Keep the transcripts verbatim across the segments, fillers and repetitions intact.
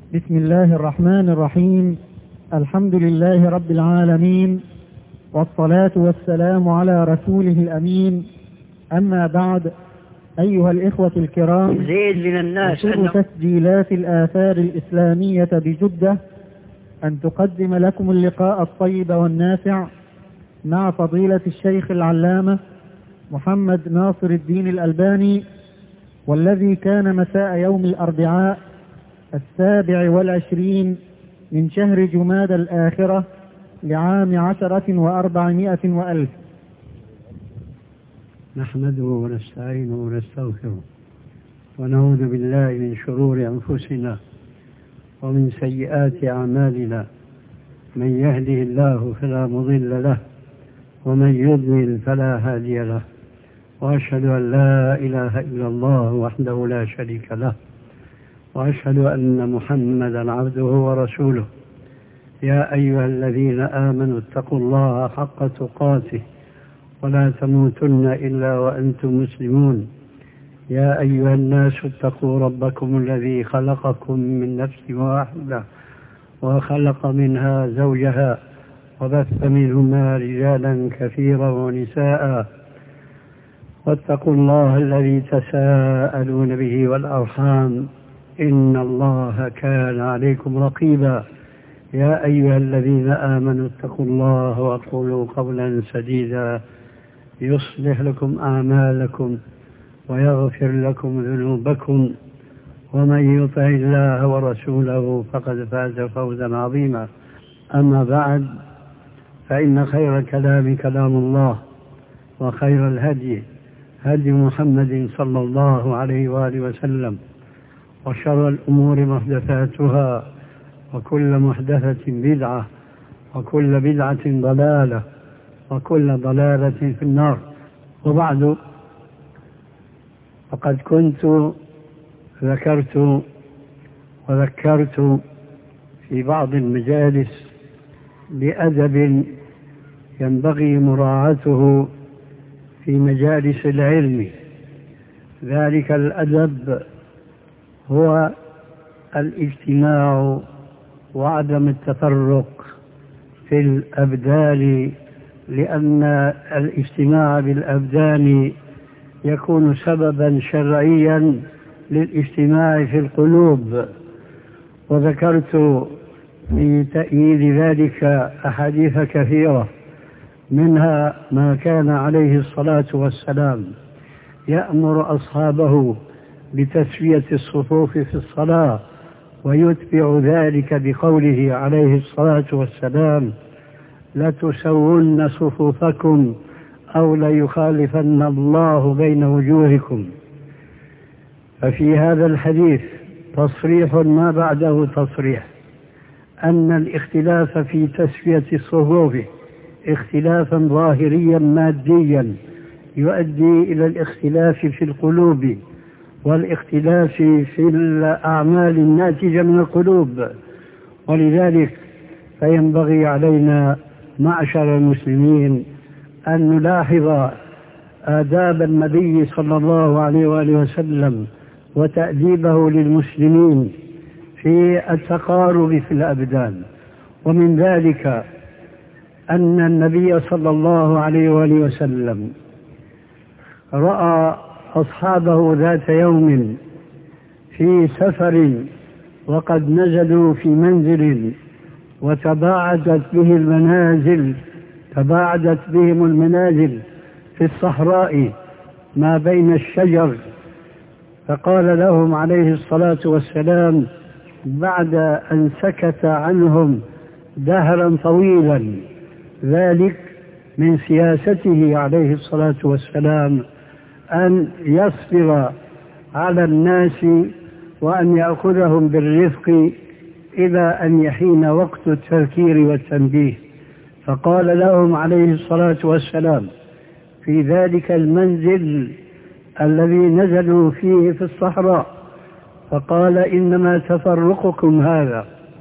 بسم الله الرحمن الرحيم. الحمد لله رب العالمين، والصلاة والسلام على رسوله الأمين. أما بعد، أيها الإخوة الكرام، زيد من الناس سر تسجيلات الآثار الإسلامية بجدة أن تقدم لكم اللقاء الطيب والنافع مع فضيلة الشيخ العلامة محمد ناصر الدين الألباني، والذي كان مساء يوم الأربعاء السابع والعشرين من شهر جماد الآخرة لعام عشرة وأربعمائة وألف. نحمده ونستعينه ونستغفره ونعوذ بالله من شرور أنفسنا ومن سيئات أعمالنا، من يهده الله فلا مضل له ومن يضلل فلا هادي له، وأشهد أن لا إله إلا الله وحده لا شريك له، وأشهد أن محمدا عبده ورسوله. يا أيها الذين آمنوا اتقوا الله حق تقاته ولا تموتن إلا وأنتم مسلمون. يا أيها الناس اتقوا ربكم الذي خلقكم من نفس واحدة وخلق منها زوجها وبث منهما رجالا كثيرا ونساء، واتقوا الله الذي تساءلون به والأرحام إن الله كان عليكم رقيبا. يا أيها الذين آمنوا اتقوا الله وقولوا قولا سديدا يصلح لكم أعمالكم ويغفر لكم ذنوبكم، ومن يطع الله ورسوله فقد فاز فوزا عظيما. أما بعد، فإن خير الكلام كلام الله، وخير الهدي هدي محمد صلى الله عليه وآله وسلم، وشر الأمور محدثاتها، وكل محدثة بدعة، وكل بدعة ضلالة، وكل ضلالة في النار. وبعد، فقد كنت ذكرت وذكرت في بعض المجالس بأدب ينبغي مراعاته في مجالس العلم. ذلك الأدب هو الاجتماع وعدم التفرق في الأبدان، لأن الاجتماع بالأبدان يكون سببا شرعيا للاجتماع في القلوب. وذكرت في تأييد ذلك أحاديث كثيرة، منها ما كان عليه الصلاة والسلام يأمر أصحابه بتسوية الصفوف في الصلاة، ويتبع ذلك بقوله عليه الصلاة والسلام: لتسون صفوفكم أو ليخالفن الله بين وجوهكم. ففي هذا الحديث تصريح ما بعده تصريح أن الاختلاف في تسوية الصفوف اختلافا ظاهريا ماديا يؤدي إلى الاختلاف في القلوب، والاختلاف في الأعمال الناتجة من القلوب. ولذلك فينبغي علينا معشر المسلمين أن نلاحظ آداب النبي صلى الله عليه وآله وسلم وتأديبه للمسلمين في التقارب في الأبدان. ومن ذلك أن النبي صلى الله عليه وآله وسلم رأى أصحابه ذات يوم في سفر، وقد نزلوا في منزل وتباعدت به المنازل تباعدت بهم المنازل في الصحراء ما بين الشجر. فقال لهم عليه الصلاة والسلام بعد أن سكت عنهم دهرا طويلا، ذلك من سياسته عليه الصلاة والسلام أن يصبر على الناس وأن يأخذهم بالرفق إلى أن يحين وقت التذكير والتنبيه. فقال لهم عليه الصلاة والسلام في ذلك المنزل الذي نزلوا فيه في الصحراء، فقال: إنما تفرقكم هذا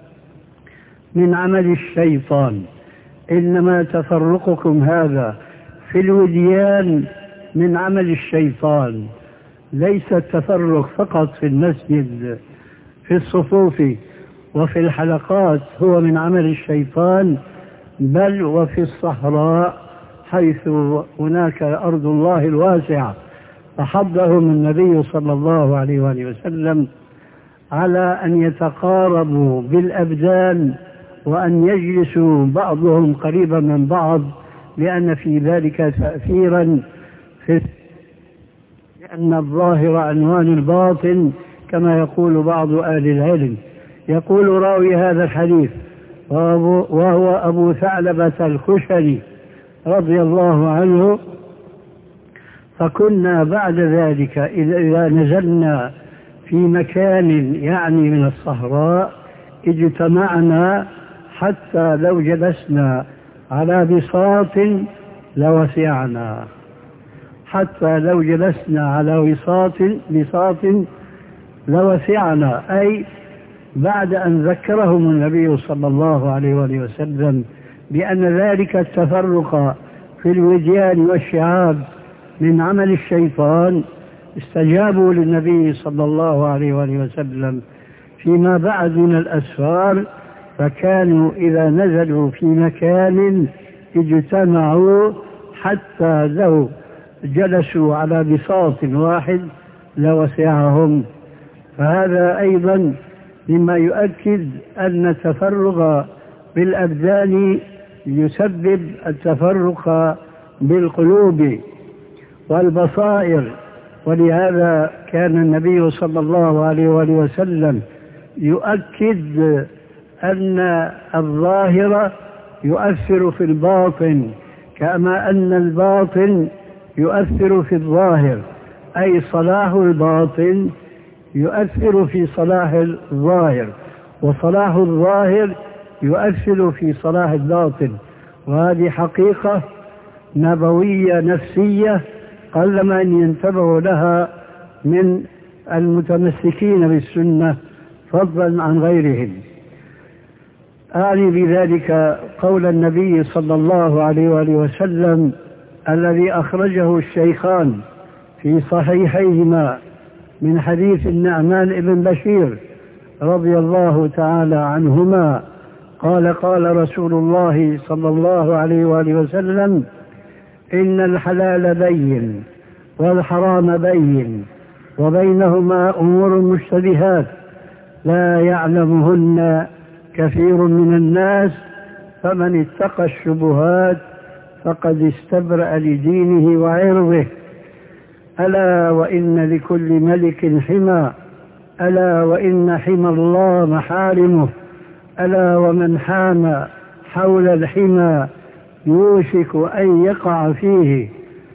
من عمل الشيطان، إنما تفرقكم هذا في الوديان من عمل الشيطان، ليس التفرق فقط في المسجد في الصفوف، وفي الحلقات هو من عمل الشيطان، بل وفي الصحراء حيث هناك أرض الله الواسعة. فحضهم النبي صلى الله عليه وآله وسلم على أن يتقاربوا بالأبدان وأن يجلسوا بعضهم قريبا من بعض، لأن في ذلك تأثيرا في لأن الظاهر عنوان الباطن كما يقول بعض أهل العلم. يقول راوي هذا الحديث وهو أبو ثعلبة الخشني رضي الله عنه: فكنا بعد ذلك إذا نزلنا في مكان يعني من الصحراء اجتمعنا حتى لو جلسنا على بساط لوسعنا، حتى لو جلسنا على وساط بساط لوسعنا، أي بعد أن ذكرهم النبي صلى الله عليه وآله وسلم بأن ذلك التفرق في الوديان والشعاب من عمل الشيطان، استجابوا للنبي صلى الله عليه وآله وسلم فيما بعد من الأسفار، فكانوا إذا نزلوا في مكان اجتمعوا حتى لو جلسوا على بساط واحد لوسعهم. فهذا أيضا مما يؤكد أن التفرغ بالأبدان يسبب التفرق بالقلوب والبصائر. ولهذا كان النبي صلى الله عليه وآله وسلم يؤكد أن الظاهر يؤثر في الباطن كما أن الباطن يؤثر في الظاهر، أي صلاح الباطن يؤثر في صلاح الظاهر، وصلاح الظاهر يؤثر في صلاح الباطن. وهذه حقيقة نبوية نفسية قلما أن ينتبهوا لها من المتمسكين بالسنة فضلا عن غيرهم. أعني بذلك قول النبي صلى الله عليه وآله وسلم الذي أخرجه الشيخان في صحيحيهما من حديث النعمان بن بشير رضي الله تعالى عنهما قال: قال رسول الله صلى الله عليه وآله وسلم: إن الحلال بين والحرام بين وبينهما أمور مشتبهات لا يعلمهن كثير من الناس، فمن اتقى الشبهات فقد استبرأ لدينه وعرضه. ألا وإن لكل ملك حمى، ألا وإن حمى الله محارمه، ألا ومن حام حول الحمى يوشك أن يقع فيه.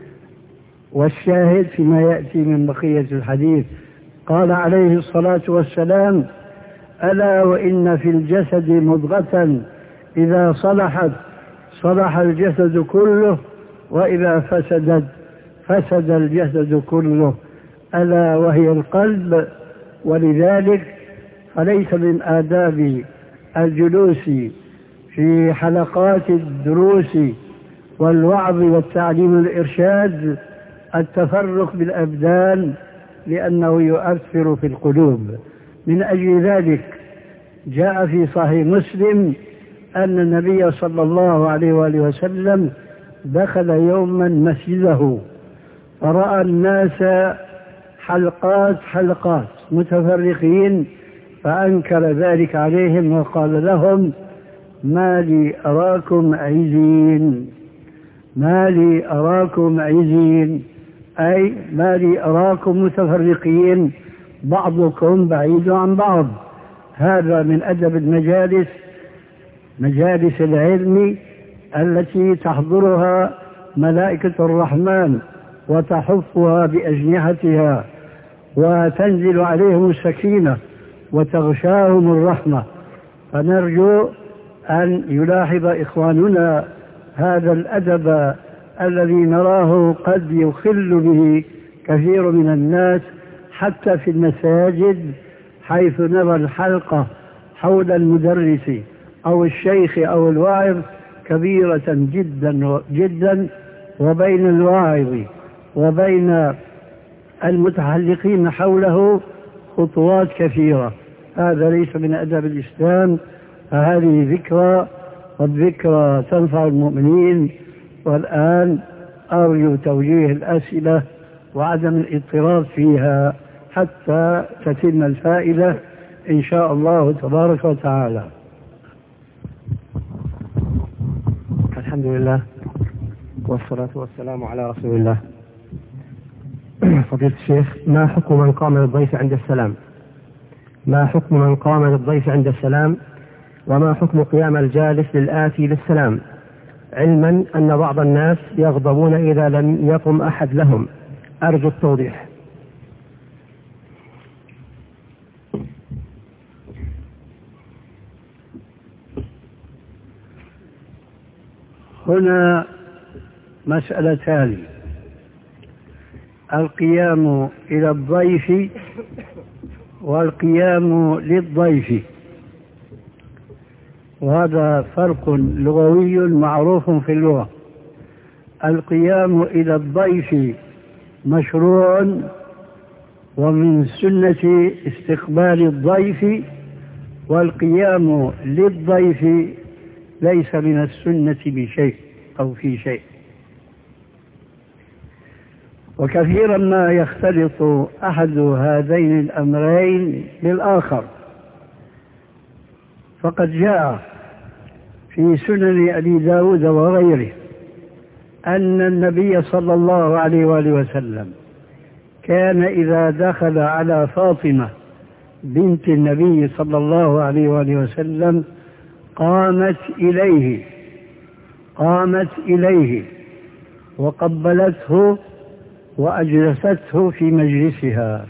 والشاهد فيما يأتي من بقية الحديث قال عليه الصلاة والسلام: ألا وإن في الجسد مضغة إذا صلحت صلح الجسد كله، وإذا فسدت فسد الجسد كله، ألا وهي القلب. ولذلك فليس من آداب الجلوس في حلقات الدروس والوعظ والتعليم والإرشاد التفرق بالأبدان، لأنه يؤثر في القلوب. من أجل ذلك جاء في صحيح مسلم أن النبي صلى الله عليه وآله وسلم دخل يوما مسجده فرأى الناس حلقات حلقات متفرقين، فأنكر ذلك عليهم وقال لهم: ما لي أراكم عزين، ما لي أراكم عزين، أي ما لي أراكم متفرقين بعضكم بعيد عن بعض. هذا من أدب المجالس، مجالس العلم التي تحضرها ملائكة الرحمن وتحفها بأجنحتها وتنزل عليهم السكينة وتغشاهم الرحمة. فنرجو أن يلاحظ إخواننا هذا الأدب الذي نراه قد يخل به كثير من الناس حتى في المساجد، حيث نرى الحلقة حول المدرس أو الشيخ أو الواعظ كبيرة جدا جدا، وبين الواعظ وبين المتحلقين حوله خطوات كثيرة. هذا ليس من أدب الإسلام، فهذه ذكرى، والذكرى تنفع المؤمنين. والآن أرجو توجيه الأسئلة وعدم الاضطراب فيها حتى تتم الفائدة إن شاء الله تبارك وتعالى. الحمد لله والصلاة والسلام على رسول الله. فضيلة الشيخ، ما حكم من قام للضيف عند السلام؟ ما حكم من قام للضيف عند السلام؟ وما حكم قيام الجالس للآتي للسلام، علما أن بعض الناس يغضبون إذا لم يقم أحد لهم؟ أرجو التوضيح. هنا مسألتان: القيام إلى الضيف والقيام للضيف، وهذا فرق لغوي معروف في اللغة. القيام إلى الضيف مشروع ومن سنة استقبال الضيف، والقيام للضيف ليس من السنة بشيء أو في شيء. وكثيرا ما يختلط أحد هذين الأمرين بالآخر، فقد جاء في سنن أبي داود وغيره أن النبي صلى الله عليه وآله وسلم كان إذا دخل على فاطمة بنت النبي صلى الله عليه وآله وسلم قامت إليه قامت إليه وقبلته وأجلسته في مجلسها،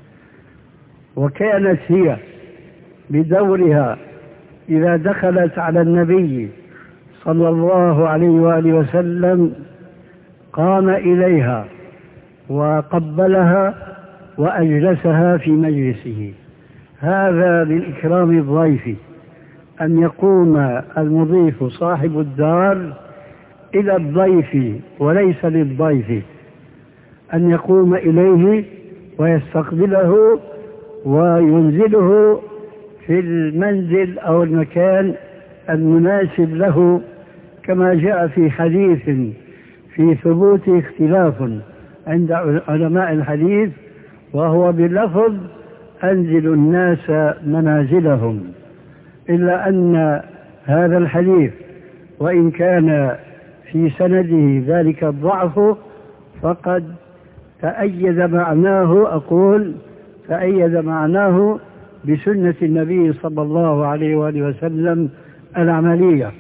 وكانت هي بدورها إذا دخلت على النبي صلى الله عليه وآله وسلم قام إليها وقبلها وأجلسها في مجلسه. هذا من إكرام الضيف، أن يقوم المضيف صاحب الدار إلى الضيف وليس للضيف، أن يقوم إليه ويستقبله وينزله في المنزل أو المكان المناسب له، كما جاء في حديث في ثبوت اختلاف عند علماء الحديث، وهو بلفظ أنزل الناس منازلهم، إلا أن هذا الحديث وإن كان في سنده ذلك الضعف فقد تأيد معناه، أقول تأيد معناه بسنة النبي صلى الله عليه وآله وسلم العملية.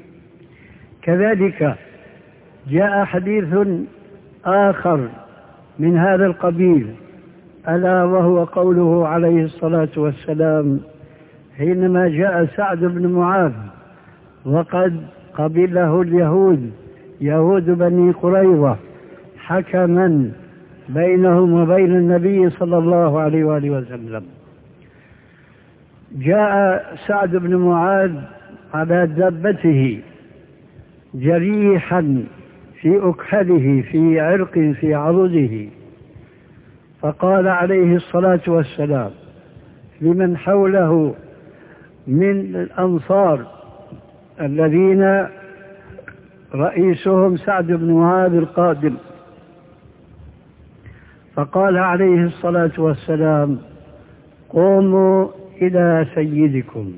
كذلك جاء حديث آخر من هذا القبيل، ألا وهو قوله عليه الصلاة والسلام حينما جاء سعد بن معاذ وقد قبله اليهود يهود بني قريظة حكما بينهم وبين النبي صلى الله عليه وآله وسلم. جاء سعد بن معاذ على دابته جريحا في أكحله في عرق في عضده، فقال عليه الصلاة والسلام لمن حوله من الأنصار الذين رئيسهم سعد بن معاذ القادم، فقال عليه الصلاة والسلام قوموا إلى سيدكم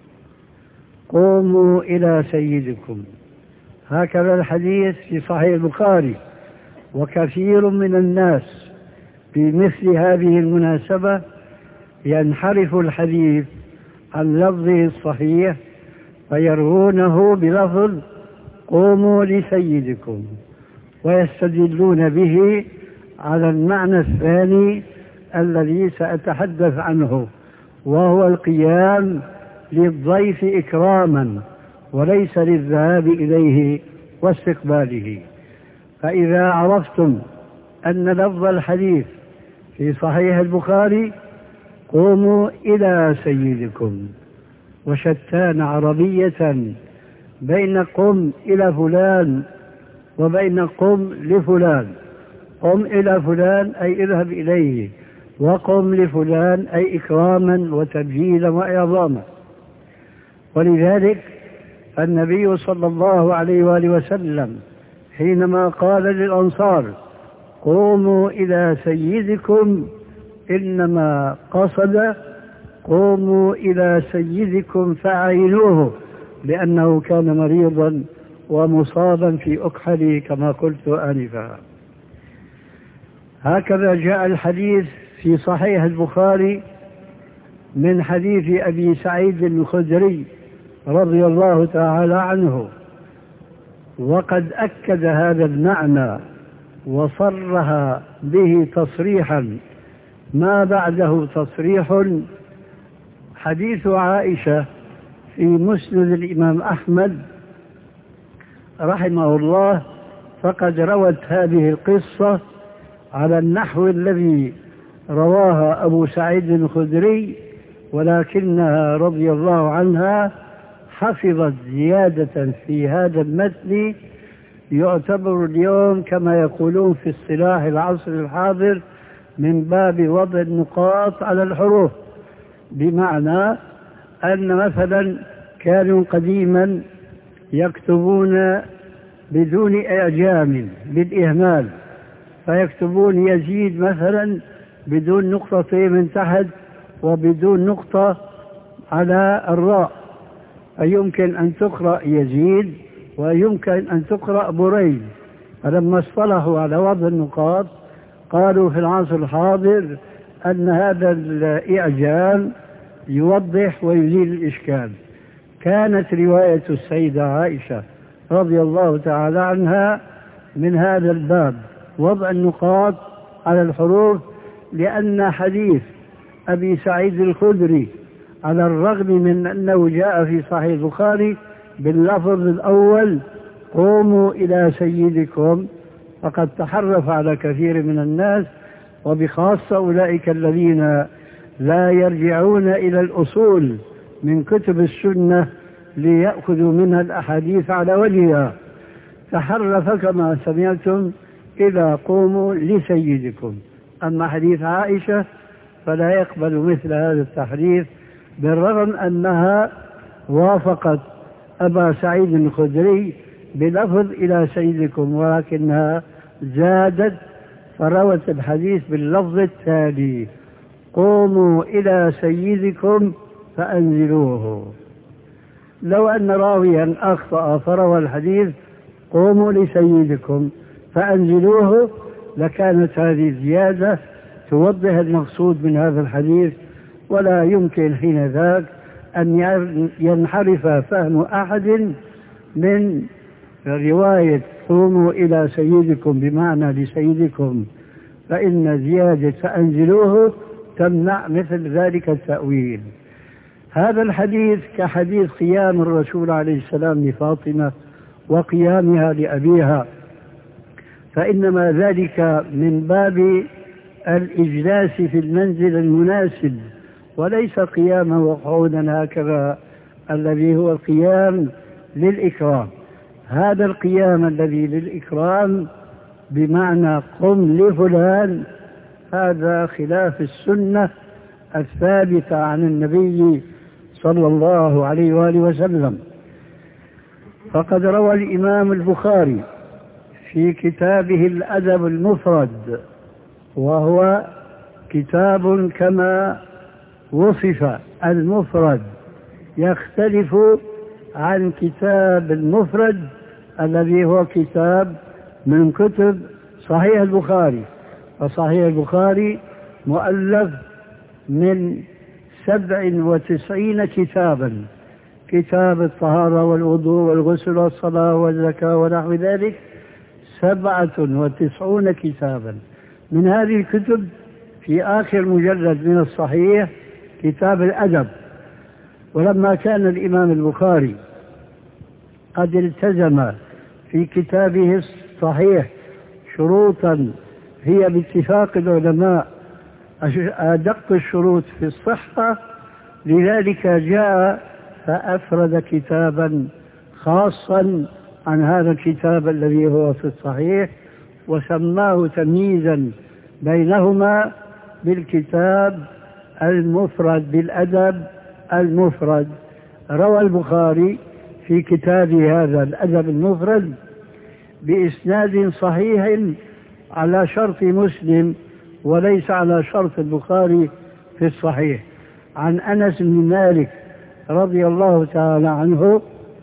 قوموا إلى سيدكم. هكذا الحديث في صحيح البخاري. وكثير من الناس في مثل هذه المناسبة ينحرف الحديث عن لفظه الصحيح فيروونه بلفظ قوموا لسيدكم، ويستدلون به على المعنى الثاني الذي سأتحدث عنه، وهو القيام للضيف إكراما وليس للذهاب إليه واستقباله. فإذا عرفتم أن لفظ الحديث في صحيح البخاري قوموا إلى سيدكم، وشتان عربية بين قم إلى فلان وبين قم لفلان. قم إلى فلان أي اذهب إليه، وقم لفلان أي إكراما وتبجيلا وإعظاما. ولذلك النبي صلى الله عليه وآله وسلم حينما قال للأنصار قوموا إلى سيدكم إنما قصد قوموا إلى سيدكم فأعينوه، لأنه كان مريضا ومصابا في أكحله كما قلت آنفا. هكذا جاء الحديث في صحيح البخاري من حديث أبي سعيد الخدري رضي الله تعالى عنه، وقد أكد هذا المعنى وصرها به تصريحا ما بعده تصريح حديث عائشة في مسند الإمام أحمد رحمه الله، فقد روت هذه القصة على النحو الذي رواها أبو سعيد الخدري، ولكنها رضي الله عنها حفظت زيادة في هذا المتن يعتبر اليوم كما يقولون في اصطلاح العصر الحاضر من باب وضع النقاط على الحروف، بمعنى أن مثلا كانوا قديما يكتبون بدون إعجام بالإهمال، فيكتبون يزيد مثلا بدون نقطتين من تحت وبدون نقطة على الراء، فيمكن أن تقرأ يزيد ويمكن أن تقرأ بريد. فلما اصطلحوا على وضع النقاط قالوا في العصر الحاضر أن هذا الإعجام يوضح ويزيل الإشكال. كانت رواية السيدة عائشة رضي الله تعالى عنها من هذا الباب، وضع النقاط على الحروف، لأن حديث أبي سعيد الخدري على الرغم من أنه جاء في صحيح البخاري باللفظ الأول قوموا إلى سيدكم، فقد تحرف على كثير من الناس، وبخاصة أولئك الذين لا يرجعون إلى الأصول من كتب السنة ليأخذوا منها الأحاديث على وجهها، تحرف كما سمعتم إلى قوموا لسيدكم. أما حديث عائشة فلا يقبل مثل هذا التحريف، بالرغم أنها وافقت أبا سعيد الخدري بلفظ إلى سيدكم، ولكنها زادت فروت الحديث باللفظ التالي قوموا إلى سيدكم فأنزلوه. لو أن راويا أخطأ فروى الحديث قوموا لسيدكم فأنزلوه لكانت هذه الزيادة توضح المقصود من هذا الحديث، ولا يمكن حين ذاك أن ينحرف فهم أحد من رواية قوموا إلى سيدكم بمعنى لسيدكم، فإن زيادة فأنزلوه تمنع مثل ذلك التأويل. هذا الحديث كحديث قيام الرسول عليه السلام لفاطمة وقيامها لأبيها، فإنما ذلك من باب الإجلاس في المنزل المناسب، وليس قياما وقعودا هكذا الذي هو القيام للإكرام. هذا القيام الذي للإكرام بمعنى قم لفلان هذا خلاف السنة الثابتة عن النبي صلى الله عليه وآله وسلم. فقد روى الإمام البخاري في كتابه الأدب المفرد، وهو كتاب كما وصف المفرد يختلف عن كتاب المفرد الذي هو كتاب من كتب صحيح البخاري. فصحيح البخاري مؤلف من سبع وتسعين كتابا، كتاب الطهارة والوضوء والغسل والصلاة والزكاة ونحو ذلك سبعة وتسعون كتابا. من هذه الكتب في آخر مجلد من الصحيح كتاب الأدب. ولما كان الإمام البخاري قد التزم في كتابه الصحيح شروطا هي باتفاق العلماء أدق الشروط في الصحة، لذلك جاء فأفرد كتابا خاصا عن هذا الكتاب الذي هو في الصحيح، وسماه تمييزا بينهما بالكتاب المفرد بالأدب المفرد. روى البخاري في كتابه هذا الأدب المفرد بإسناد صحيح على شرط مسلم وليس على شرط البخاري في الصحيح، عن أنس بن مالك رضي الله تعالى عنه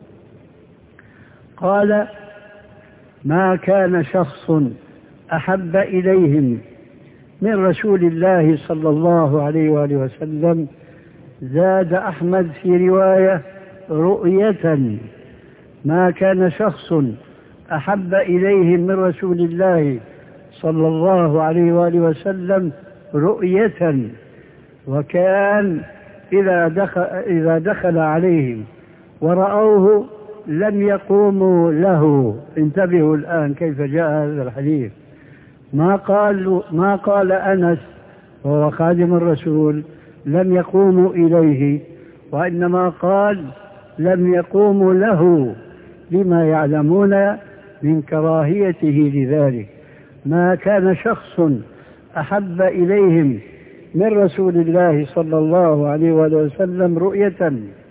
قال: ما كان شخص أحب إليهم من رسول الله صلى الله عليه وآله وسلم، زاد أحمد في رواية رؤية، ما كان شخص أحب إليهم من رسول الله صلى الله عليه وآله وسلم رؤية، وكان إذا دخل, إذا دخل عليهم ورأوه لم يقوموا له. انتبهوا الآن كيف جاء هذا الحديث. ما قال, ما قال أنس وهو خادم الرسول لم يقوموا إليه، وإنما قال لم يقوموا له لما يعلمون من كراهيته لذلك. ما كان شخص أحب إليهم من رسول الله صلى الله عليه وسلم رؤية،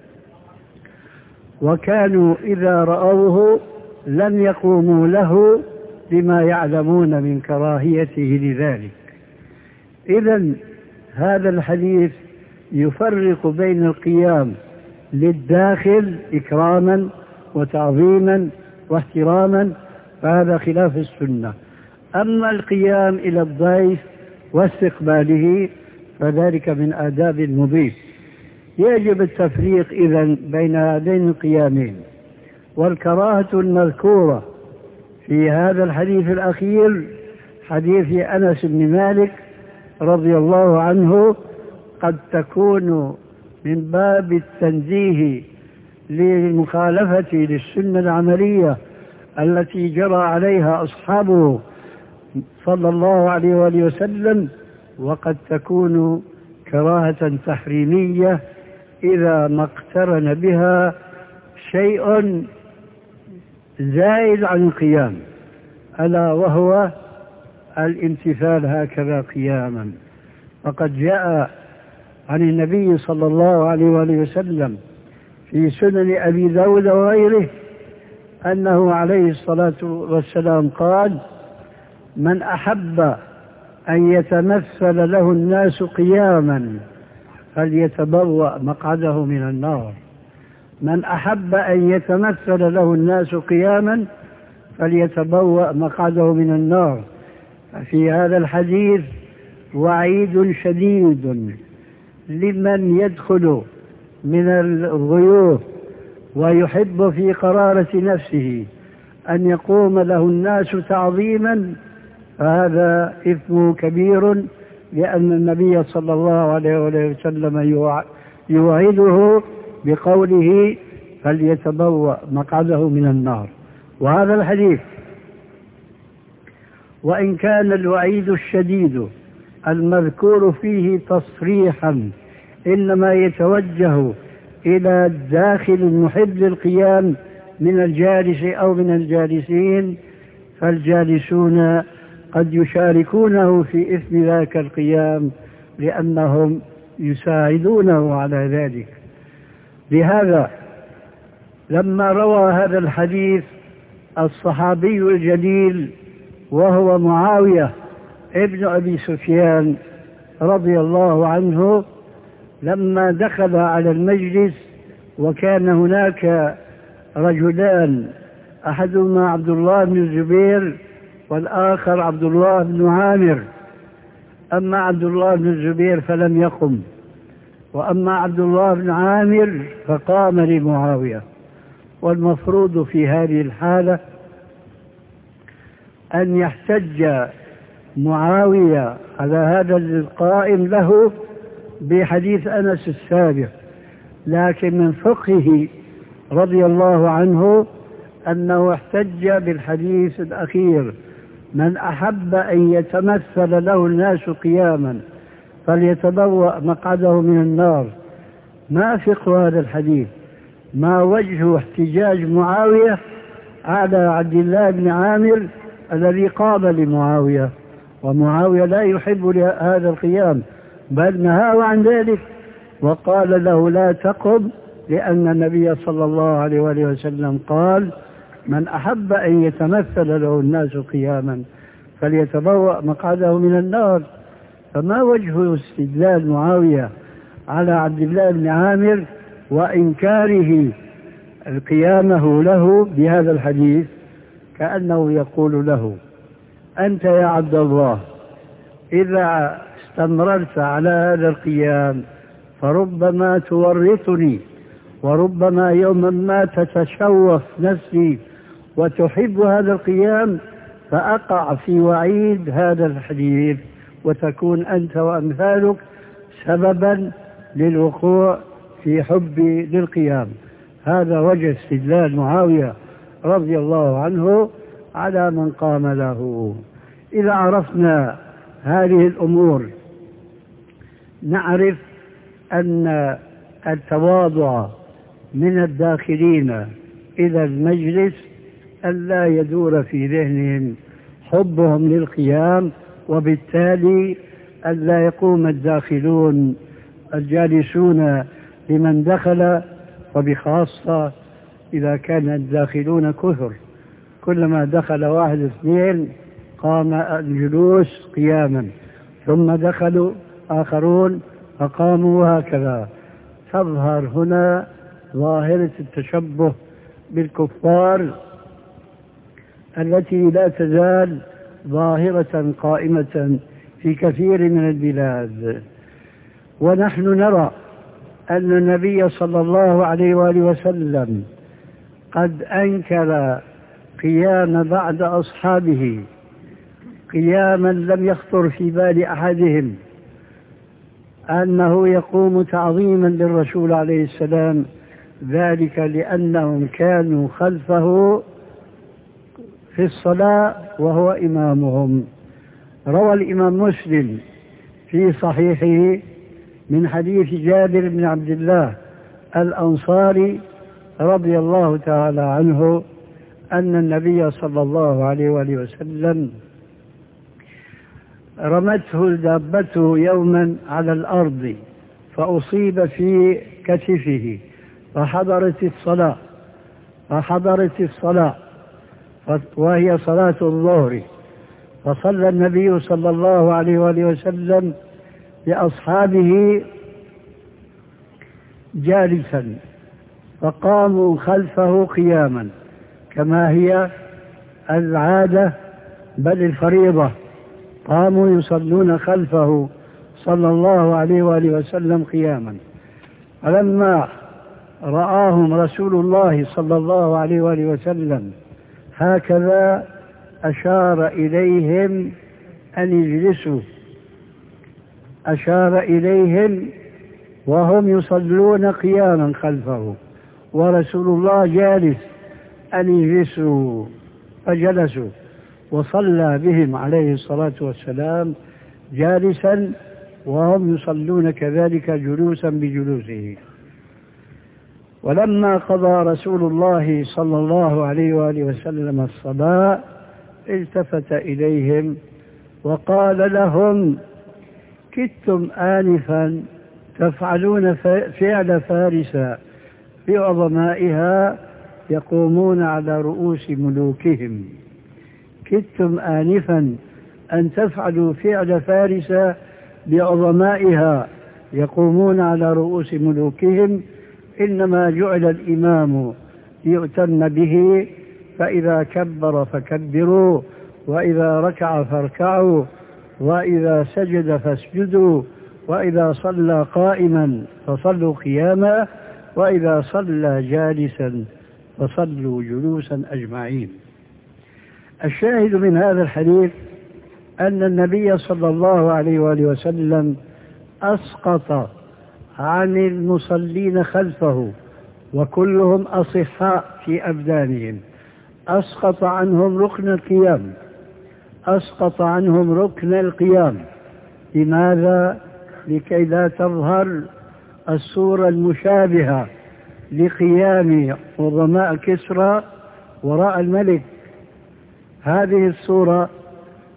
وكانوا إذا رأوه لم يقوموا له لما يعلمون من كراهيته لذلك. إذن هذا الحديث يفرق بين القيام للداخل إكراما وتعظيما واحتراما، فهذا خلاف السنة. أما القيام إلى الضيف واستقباله فذلك من آداب المضيف. يجب التفريق إذن بين هذين القيامين. والكراهة المذكورة في هذا الحديث الأخير حديث أنس بن مالك رضي الله عنه قد تكون من باب التنزيه للمخالفة للسنة العملية التي جرى عليها أصحابه صلى الله عليه وآله وسلم، وقد تكون كراهة تحريمية إذا ما اقترن بها شيء زائد عن القيام، ألا وهو الامتثال هكذا قياما. وقد جاء عن النبي صلى الله عليه وآله وسلم في سنن أبي داود وغيره أنه عليه الصلاة والسلام قال: من أحب أن يتمثل له الناس قياما فليتبوأ مقعده من النار. من أحب أن يتمثل له الناس قياما فليتبوأ مقعده من النار. في هذا الحديث وعيد شديد لمن يدخل من الضيوف ويحب في قرارة نفسه أن يقوم له الناس تعظيما، فهذا إثم كبير، لأن النبي صلى الله عليه وسلم يوعده بقوله فليتبوأ مقعده من النار. وهذا الحديث وإن كان الوعيد الشديد المذكور فيه تصريحا إنما يتوجه إلى الداخل المحب للقيام من الجالس أو من الجالسين، فالجالسون قد يشاركونه في إثم ذاك القيام لأنهم يساعدونه على ذلك. لهذا لما روى هذا الحديث الصحابي الجليل وهو معاوية ابن أبي سفيان رضي الله عنه، لما دخل على المجلس وكان هناك رجلان، أحدهما عبد الله بن الزبير والآخر عبد الله بن عامر. أما عبد الله بن الزبير فلم يقم، وأما عبد الله بن عامر فقام لمعاوية. والمفروض في هذه الحالة أن يحتج معاوية على هذا القائم له بحديث أنس السابق، لكن من فقهه رضي الله عنه أنه احتج بالحديث الأخير: من أحب أن يتمثل له الناس قياما فليتبوأ مقعده من النار. ما فقه هذا الحديث؟ ما وجه احتجاج معاوية على عبد الله بن عامر الذي قام لمعاوية؟ ومعاوية لا يحب هذا القيام بل نهاه عن ذلك وقال له لا تقم، لأن النبي صلى الله عليه وآله وسلم قال من أحب أن يتمثل له الناس قياما فليتبوأ مقعده من النار. فما وجه استدلال معاوية على عبد الله بن عامر وإنكاره قيامه له بهذا الحديث؟ كأنه يقول له أنت يا عبد الله إذا استمررت على هذا القيام فربما تورطني، وربما يوما ما تتشوف نفسي وتحب هذا القيام فأقع في وعيد هذا الحديث وتكون أنت وأمثالك سببا للوقوع في حبي للقيام. هذا وجه استدلال معاوية رضي الله عنه على من قام له. إذا عرفنا هذه الأمور نعرف أن التواضع من الداخلين إلى المجلس أن لا يدور في ذهنهم حبهم للقيام، وبالتالي أن لا يقوم الداخلون الجالسون لمن دخل، وبخاصة إذا كان الداخلون كثر، كلما دخل واحد اثنين قام الجلوس قياما، ثم دخلوا آخرون فقاموا، هكذا تظهر هنا ظاهرة التشبه بالكفار التي لا تزال ظاهرة قائمة في كثير من البلاد. ونحن نرى أن النبي صلى الله عليه وآله وسلم قد أنكر قيام بعض أصحابه قياما لم يخطر في بال أحدهم أنه يقوم تعظيما للرسول عليه السلام، ذلك لأنهم كانوا خلفه في الصلاة وهو إمامهم. روى الإمام مسلم في صحيحه من حديث جابر بن عبد الله الأنصاري رضي الله تعالى عنه أن النبي صلى الله عليه وآله وسلم رمته دابته يوما على الأرض فأصيب في كتفه فحضرت الصلاة فحضرت الصلاة وهي صلاة الظهر، فصلى النبي صلى الله عليه وآله وسلم لأصحابه جالسا فقاموا خلفه قياما كما هي العادة بل الفريضة، قاموا يصلون خلفه صلى الله عليه وآله وسلم قياما. فلما رآهم رسول الله صلى الله عليه وآله وسلم هكذا أشار إليهم أن يجلسوا، أشار إليهم وهم يصلون قياما خلفه ورسول الله جالس أن يجلسوا، فجلسوا وصلى بهم عليه الصلاة والسلام جالسا وهم يصلون كذلك جلوسا بجلوسه. ولما قضى رسول الله صلى الله عليه وآله وسلم الصلاة التفت إليهم وقال لهم كدتم آنفا تفعلون فعل فارس بعظمائها يقومون على رؤوس ملوكهم، كدتم آنفا أن تفعلوا فعل فارس بعظمائها يقومون على رؤوس ملوكهم، إنما جعل الإمام ليؤتم به، فإذا كبر فكبروا، وإذا ركع فاركعوا، وإذا سجد فاسجدوا، وإذا صلى قائما فصلوا قياما، وإذا صلى جالسا فصلوا جلوسا أجمعين. الشاهد من هذا الحديث أن النبي صلى الله عليه وآله وسلم أسقط عن المصلين خلفه وكلهم أصحاء في أبدانهم، أسقط عنهم ركن القيام، أسقط عنهم ركن القيام. لماذا؟ لكي لا تظهر الصورة المشابهة لقيام عظماء كسرى وراء الملك. هذه الصورة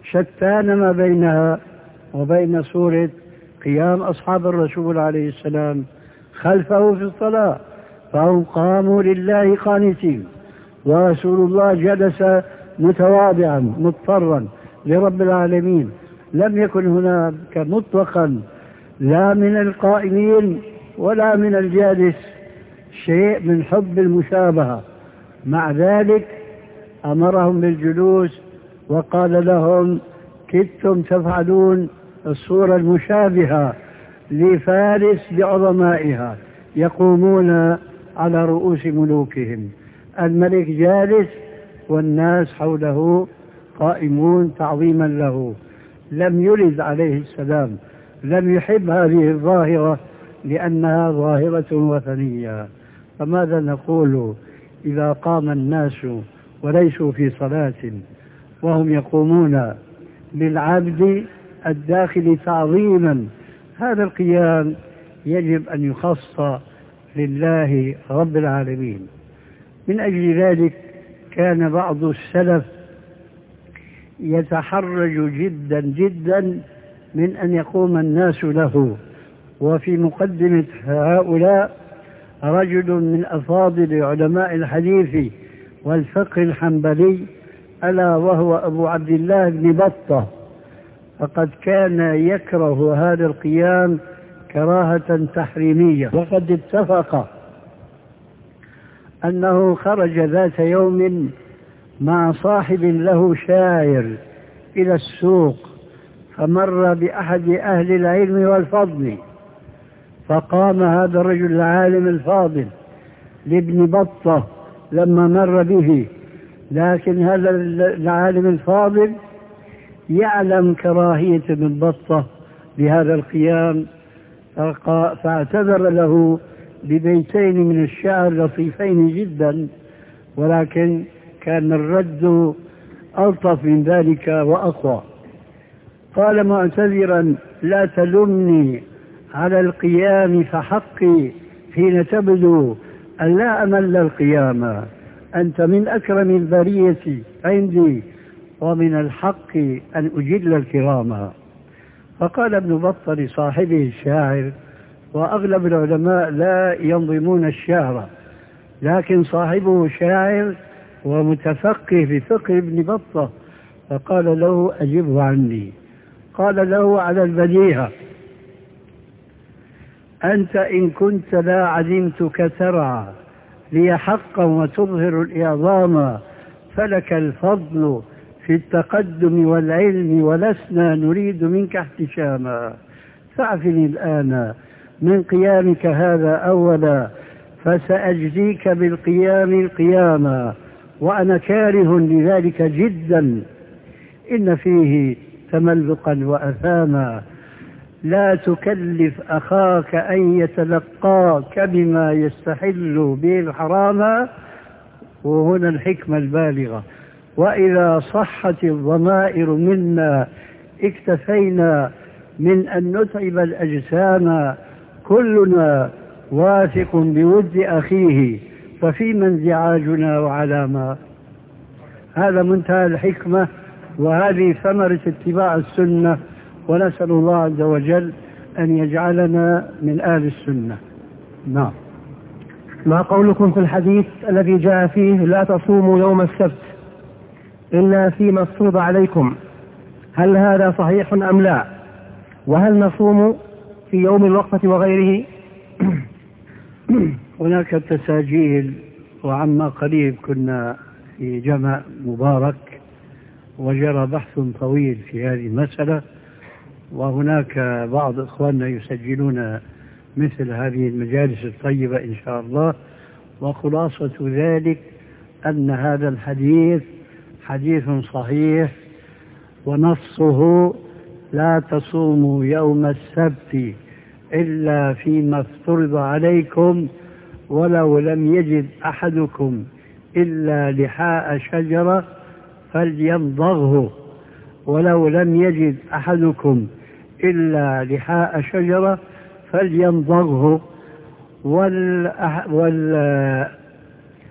شتان ما بينها وبين صورة قيام أصحاب الرسول عليه السلام خلفه في الصلاة، فهم قاموا لله قانتين، ورسول الله جلس متواضعا مضطرا لرب العالمين. لم يكن هناك مطلقا لا من القائمين ولا من الجالس شيء من حب المشابهة. مع ذلك أمرهم بالجلوس وقال لهم كدتم تفعلون الصورة المشابهة لفارس بعظمائها يقومون على رؤوس ملوكهم، الملك جالس والناس حوله قائمون تعظيما له. لم يرد عليه السلام، لم يحب هذه الظاهرة لأنها ظاهرة وثنية. فماذا نقول إذا قام الناس وليسوا في صلاة وهم يقومون للعبد الداخل تعظيما؟ هذا القيام يجب أن يخص لله رب العالمين. من أجل ذلك كان بعض السلف يتحرج جدا جدا من أن يقوم الناس له. وفي مقدمة هؤلاء رجل من أفاضل علماء الحديث والفقه الحنبلي، ألا وهو أبو عبد الله بن بطة، فقد كان يكره هذا القيام كراهة تحريمية. وقد اتفق أنه خرج ذات يوم مع صاحب له شاعر إلى السوق، فمر بأحد أهل العلم والفضل، فقام هذا الرجل العالم الفاضل لابن بطة لما مر به، لكن هذا العالم الفاضل يعلم كراهية ابن بطة بهذا القيام، فاعتذر له ببيتين من الشعر لطيفين جدا، ولكن كان الرد ألطف من ذلك وأقوى. قال معتذرا: لا تلمني على القيام فحقي حين تبدو أن لا أمل القيام، أنت من أكرم البرية عندي ومن الحق أن أجل الكرام. فقال ابن بطة لصاحبه الشاعر، وأغلب العلماء لا ينظمون الشعر، لكن صاحبه شاعر ومتفقه في فقه ابن بطة، فقال له: أجبه عني. قال له على البديهة: أنت إن كنت لا علمتك ترعى لي حقا وتظهر الإعظام، فلك الفضل في التقدم والعلم، ولسنا نريد منك احتشاما، فاعفني الآن من قيامك هذا أولا، فسأجزيك بالقيام القياما، وأنا كاره لذلك جدا، إن فيه تملقا وأثاما، لا تكلف أخاك أن يتلقاك بما يستحل به الحرام. وهنا الحكمة البالغة: وإذا صحت الضمائر منا اكتفينا من أن نتعب الأجسام، كلنا واثق بود أخيه، ففيما انزعاجنا وعلاما. هذا منتهى الحكمة، وهذه ثمرة اتباع السنة، ونسأل الله عز وجل أن يجعلنا من آل السنة. نعم. ما قولكم في الحديث الذي جاء فيه لا تصوموا يوم السبت إلا فيما افترض عليكم؟ هل هذا صحيح أم لا؟ وهل نصوم في يوم الوقفة وغيره؟ هناك تساجيل، وعما قريب كنا في جمع مبارك وجرى بحث طويل في هذه المسألة، وهناك بعض إخواننا يسجلون مثل هذه المجالس الطيبة إن شاء الله. وخلاصة ذلك أن هذا الحديث حديث صحيح، ونصه: لا تصوموا يوم السبت إلا فيما افترض عليكم، ولو لم يجد أحدكم إلا لحاء شجرة فليمضغه، ولو لم يجد أحدكم إلا لحاء شجرة فليمضغه.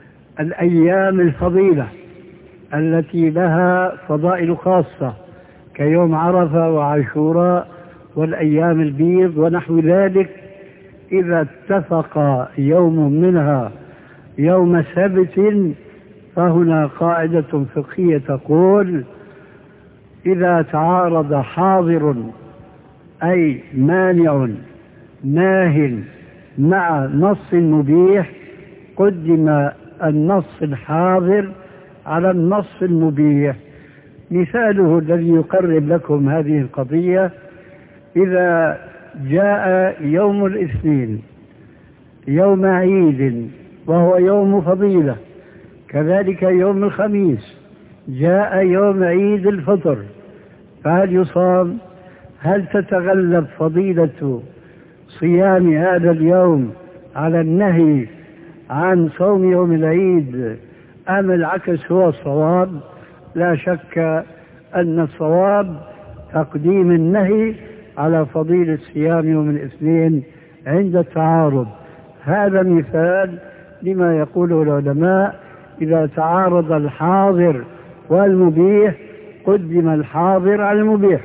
والأيام الفضيلة التي لها فضائل خاصة كيوم عرفة وعاشوراء والأيام البيض ونحو ذلك، إذا اتفق يوم منها يوم سبت فهنا قاعدة فقهية تقول: إذا تعارض حاضر أي مانع ناه مع نص مبيح قدم النص الحاضر على النص المبيح. مثاله الذي يقرب لكم هذه القضية: إذا جاء يوم الاثنين يوم عيد وهو يوم فضيلة، كذلك يوم الخميس جاء يوم عيد الفطر، فهل يصام؟ هل تتغلب فضيلة صيام هذا اليوم على النهي عن صوم يوم العيد أم العكس هو الصواب؟ لا شك أن الصواب تقديم النهي على فضيلة صيام يوم الاثنين عند التعارض. هذا مثال لما يقوله العلماء: إذا تعارض الحاضر والمبيح قدم الحاضر على المبيح.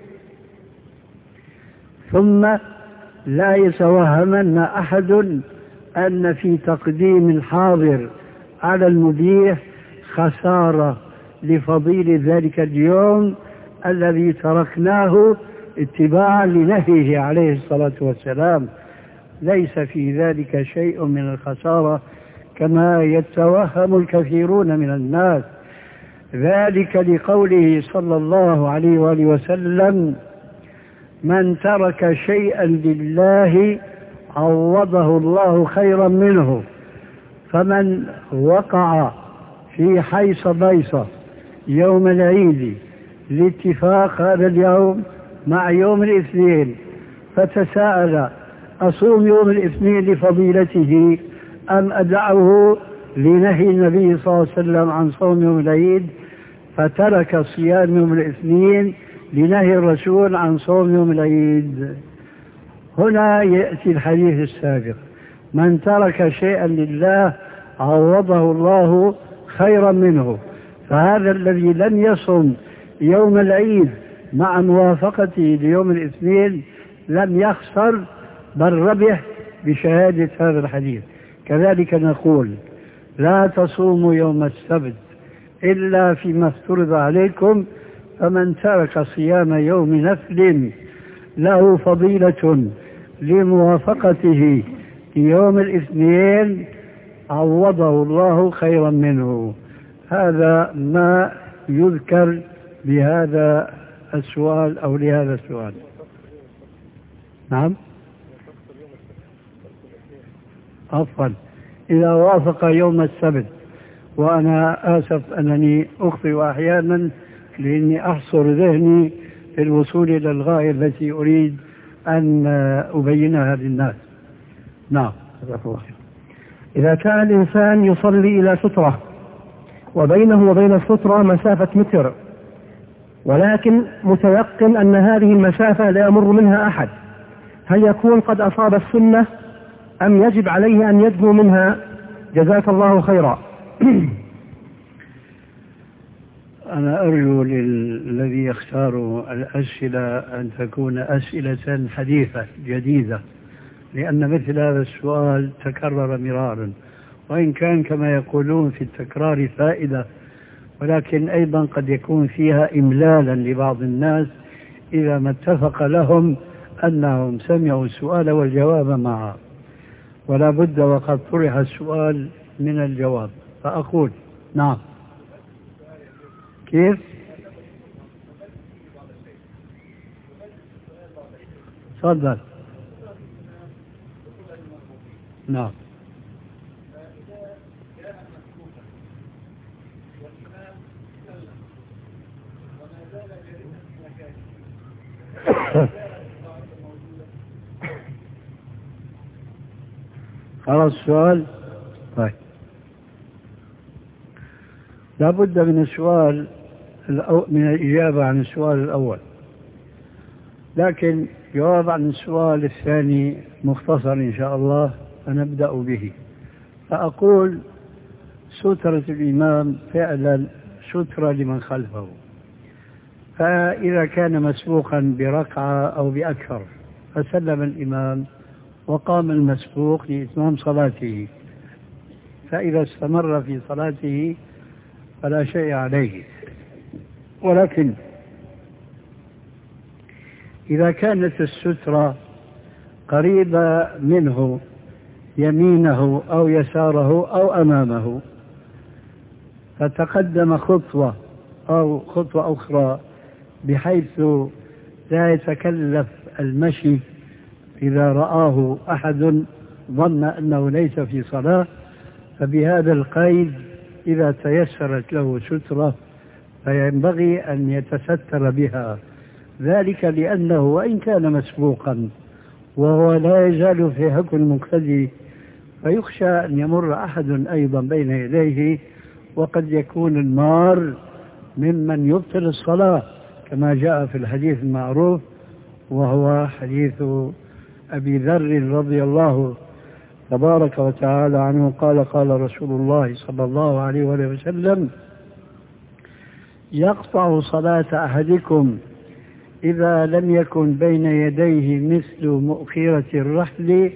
ثم لا يتوهمن أحد أن في تقديم الحاضر على المبيح خسارة لفضيل ذلك اليوم الذي تركناه اتباعا لنهيه عليه الصلاة والسلام. ليس في ذلك شيء من الخسارة كما يتوهم الكثيرون من الناس، ذلك لقوله صلى الله عليه وآله وسلم: من ترك شيئا لله عوضه الله خيرا منه. فمن وقع في حيص بيصة يوم العيد لاتفاق هذا اليوم مع يوم الاثنين فتساءل: أصوم يوم الاثنين لفضيلته أم أدعه لنهي النبي صلى الله عليه وسلم عن صوم يوم العيد؟ فترك صيام يوم الاثنين لنهي الرسول عن صوم يوم العيد. هنا يأتي الحديث السابق: من ترك شيئا لله عوضه الله خيرا منه. فهذا الذي لم يصم يوم العيد مع موافقته ليوم الاثنين لم يخسر بل ربح بشهادة هذا الحديث. كذلك نقول: لا تصوموا يوم السبت إلا فيما افترض عليكم، فمن ترك صيام يوم نفل له فضيلة لموافقته يوم الاثنين عوضه الله خيرا منه. هذا ما يذكر بهذا السؤال أو لهذا السؤال. نعم، عفوا، إذا وافق يوم السبت. وأنا آسف أنني أخطئ أحيانا لأني أحصر ذهني في الوصول إلى الغاية التي أريد أن أبينها للناس. نعم. إذا كان الإنسان يصلي إلى سترة وبينه وبين السترة مسافة متر، ولكن متيقن أن هذه المسافة لا يمر منها أحد، هل يكون قد أصاب السنة أم يجب عليه أن يدنو منها؟ جزاك الله خيرا. أنا أرجو للذي يختار الأسئلة أن تكون أسئلة حديثة جديدة، لأن مثل هذا السؤال تكرر مرارا، وإن كان كما يقولون في التكرار فائدة، ولكن أيضا قد يكون فيها إملالا لبعض الناس إذا ما اتفق لهم أنهم سمعوا السؤال والجواب معا، ولا بد وقد طرح السؤال من الجواب. فأقول: نعم. كيف؟ تفضل. نعم. خلاص السؤال. طيب، لا بد من السؤال من الإجابة عن السؤال الأول، لكن جواب عن السؤال الثاني مختصر إن شاء الله فنبدأ به. فأقول: سترة الإمام فعلا سترة لمن خلفه، فإذا كان مسبوقا بركعة أو بأكثر فسلم الإمام وقام المسبوق لإتمام صلاته، فإذا استمر في صلاته فلا شيء عليه. ولكن إذا كانت السترة قريبة منه يمينه أو يساره أو أمامه فتقدم خطوة أو خطوة أخرى بحيث لا يتكلف المشي إذا رآه أحد ظن أنه ليس في صلاة، فبهذا القيد إذا تيسرت له سترة فينبغي أن يتستر بها، ذلك لأنه وإن كان مسبوقا وهو لا يزال في حكم المقتدي فيخشى أن يمر أحد أيضا بين يديه وقد يكون المار ممن يبطل الصلاة كما جاء في الحديث المعروف وهو حديث أبي ذر رضي الله تبارك وتعالى عنه قال قال رسول الله صلى الله عليه وسلم: يقطع صلاة أحدكم إذا لم يكن بين يديه مثل مؤخرة الرحل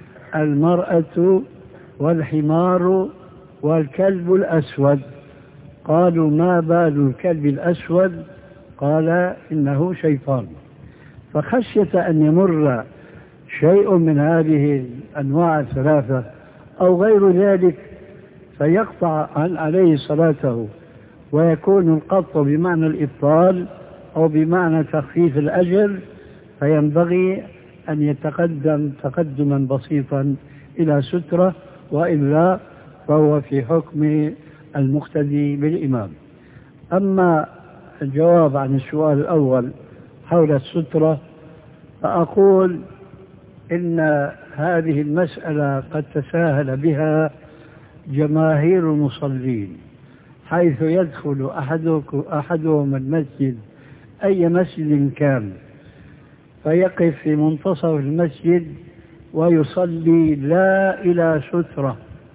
المرأة والحمار والكلب الأسود. قالوا: ما بال الكلب الأسود؟ قال: إنه شيطان. فخشية أن يمر شيء من هذه الأنواع الثلاثة أو غير ذلك فيقطع عن عليه صلاته ويكون القطع بمعنى الإبطال أو بمعنى تخفيف الأجر، فينبغي أن يتقدم تقدما بسيطا إلى سترة، وإلا فهو في حكم المقتدي بالإمام. أما الجواب عن السؤال الأول حول السترة فأقول إن هذه المسألة قد تساهل بها جماهير المصلين، حيث يدخل أحدهم المسجد أي مسجد كان فيقف في منتصف المسجد ويصلي لا إلى سترة،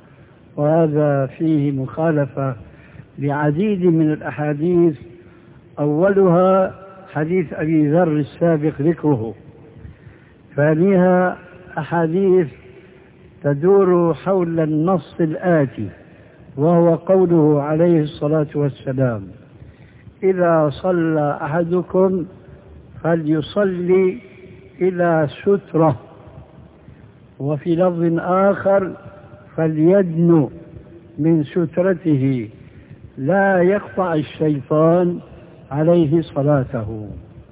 وهذا فيه مخالفة لعديد من الأحاديث، أولها حديث أبي ذر السابق ذكره، ثانيها أحاديث تدور حول النص الآتي وهو قوله عليه الصلاة والسلام: إذا صلى أحدكم فليصلي إلى سترة، وفي لفظ آخر: فليدن من سترته لا يقطع الشيطان عليه صلاته.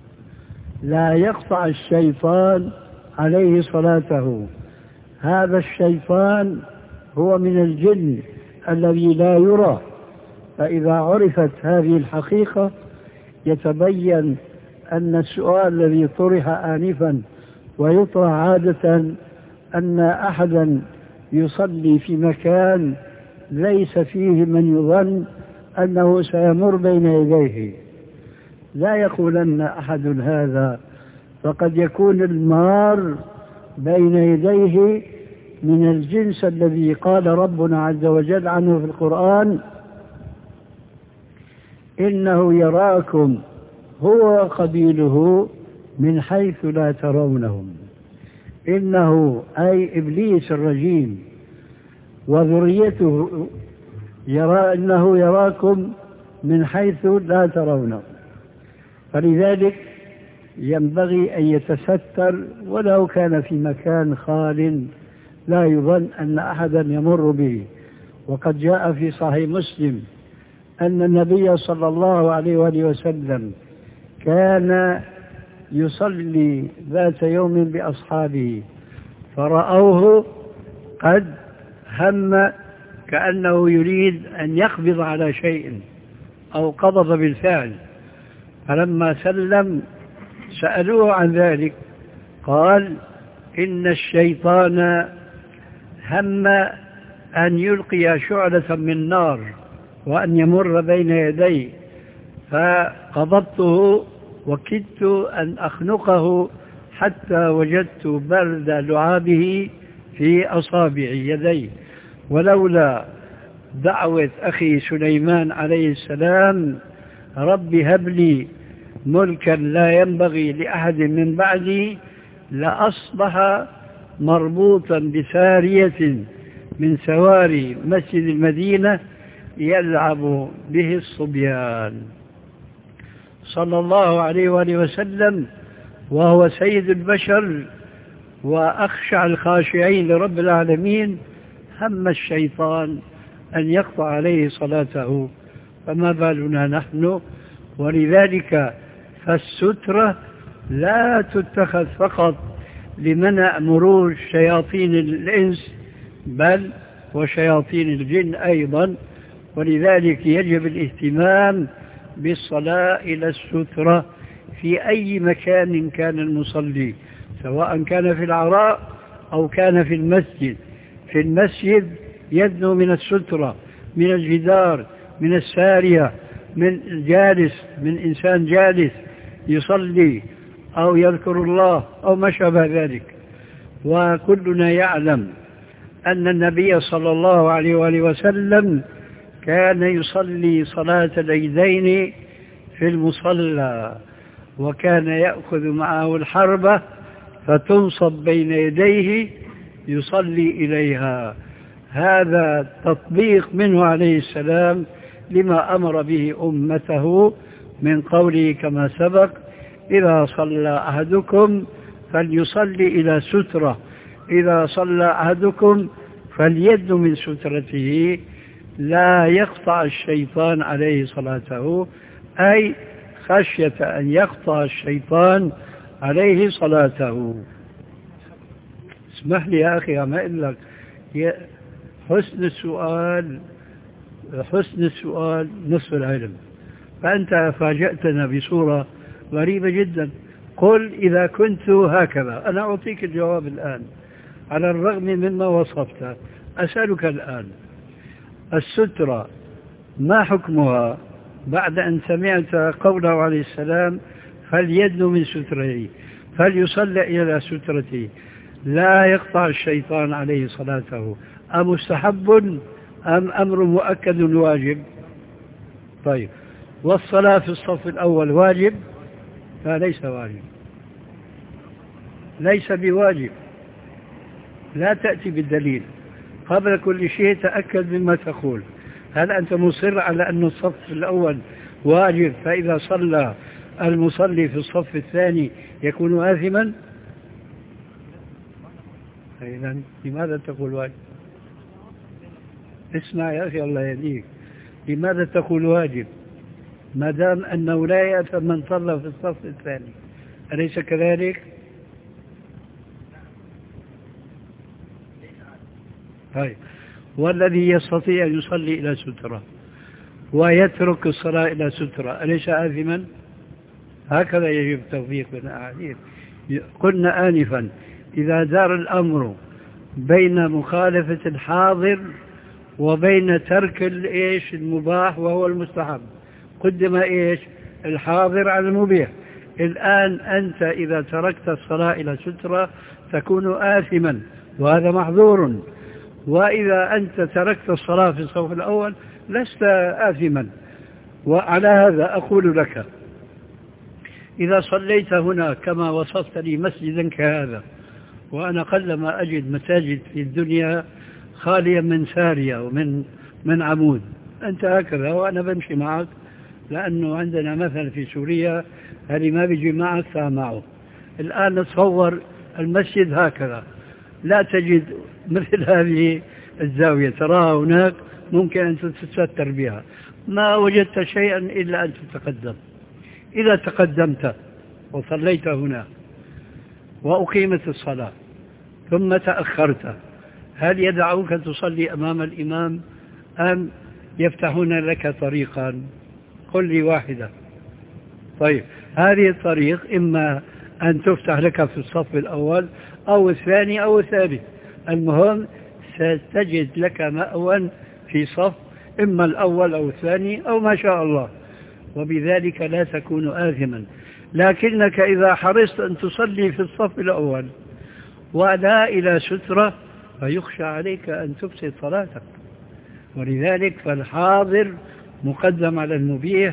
لا يقطع الشيطان عليه صلاته. هذا الشيطان هو من الجن الذي لا يرى، فإذا عرفت هذه الحقيقة يتبين أن السؤال الذي طرح آنفا ويطرح عادة أن أحدا يصلي في مكان ليس فيه من يظن أنه سيمر بين يديه، لا يقولن أحد هذا، فقد يكون المار بين يديه من الجنس الذي قال ربنا عز وجل عنه في القرآن: إنه يراكم هو وقبيله من حيث لا ترونهم. إنه أي إبليس الرجيم وذريته يرى إنه يراكم من حيث لا ترونه، فلذلك ينبغي أن يتستر ولو كان في مكان خال لا يظن أن أحدا يمر به. وقد جاء في صحيح مسلم أن النبي صلى الله عليه وآله وسلم كان يصلي ذات يوم بأصحابه فرأوه قد هم كأنه يريد أن يقبض على شيء أو قبض بالفعل، فلما سلم سألوه عن ذلك قال: إن الشيطان هم أن يلقي شعلة من نار وأن يمر بين يدي، فقبضته وكدت أن أخنقه حتى وجدت برد لعابه في أصابع يدي، ولولا دعوة أخي سليمان عليه السلام: رب هب لي ملكا لا ينبغي لأحد من بعدي لأصبح مربوطا بسارية من سواري مسجد المدينة يلعب به الصبيان. صلى الله عليه وآله وسلم وهو سيد البشر وأخشع الخاشعين لرب العالمين هم الشيطان أن يقطع عليه صلاته، فما بالنا نحن؟ ولذلك فالسترة لا تتخذ فقط لمنع مرور شياطين الإنس بل وشياطين الجن أيضا، ولذلك يجب الاهتمام بالصلاة إلى السترة في أي مكان كان المصلي، سواء كان في العراء أو كان في المسجد. في المسجد يدنو من السترة، من الجدار، من السارية، من جالس، من إنسان جالس يصلي أو يذكر الله أو ما شابه ذلك. وكلنا يعلم أن النبي صلى الله عليه وآله وسلم كان يصلي صلاة العيدين في المصلى، وكان يأخذ معه الحربة فتنصب بين يديه يصلي إليها. هذا تطبيق منه عليه السلام لما أمر به أمته من قوله كما سبق: إذا صلى أحدكم فليصلي إلى سترة، إذا صلى أحدكم فليد من سترته، لا يقطع الشيطان عليه صلاته، أي خشية أن يقطع الشيطان عليه صلاته. اسمح لي يا أخي ما أقول لك، حسن السؤال حسن السؤال نصف العلم. فأنت فاجأتنا بصورة غريبة جدا. قل إذا كنت هكذا، أنا أعطيك الجواب الآن على الرغم مما وصفت. أسألك الآن السترة ما حكمها بعد أن سمعت قوله عليه السلام: فليدن من سترته، فليصلي إلى سترته، لا يقطع الشيطان عليه صلاته، أمستحب أم أمر مؤكد واجب؟ طيب، والصلاة في الصف الأول واجب؟ لا، ليس واجب، ليس بواجب. لا تأتي بالدليل، قبل كل شيء تأكد مما تقول. هل أنت مصر على أن الصف الأول واجب، فإذا صلى المصلي في الصف الثاني يكون آثما؟ إذن لماذا تقول واجب؟ اسمع يا أخي الله يهديك، لماذا تقول واجب ما دام أنه لا يأثم من صلى في الصف الثاني؟ أليس كذلك؟ طيب، والذي يستطيع أن يصلي إلى سترة ويترك الصلاة إلى سترة أليس آثما؟ هكذا يجب التوفيق بين الأحاديث. قلنا آنفا إذا دار الأمر بين مخالفة الحاضر وبين ترك الإيش المباح وهو المستحب، قدم إيش الحاضر على المبيح. الآن أنت إذا تركت الصلاة إلى سترة تكون آثما، وهذا محظور. وإذا أنت تركت الصلاة في الصف الأول لست آثما. وعلى هذا أقول لك: إذا صليت هنا كما وصفت لي مسجدا كهذا، وأنا قلما أجد مساجد في الدنيا خاليا من سارية ومن من عمود، أنت هكذا وأنا بمشي معك، لأنه عندنا مثلا في سوريا اللي ما بيجي معك فمعه. الآن نتصور المسجد هكذا، لا تجد مثل هذه الزاوية تراها هناك ممكن أن تتستر بها، ما وجدت شيئا إلا أن تتقدم. إذا تقدمت وصليت هنا وأقيمت الصلاة ثم تأخرت، هل يدعوك تصلي أمام الإمام أم يفتحون لك طريقا؟ قل لي واحدة. طيب، هذه الطريق إما أن تفتح لك في الصف الأول أو الثاني أو الثالث، المهم ستجد لك مأوى في صف إما الأول أو الثاني أو ما شاء الله، وبذلك لا تكون آثما. لكنك إذا حرصت أن تصلي في الصف الأول ولا إلى سترة فيخشى عليك أن تفسد صلاتك. ولذلك فالحاضر مقدم على المبيح،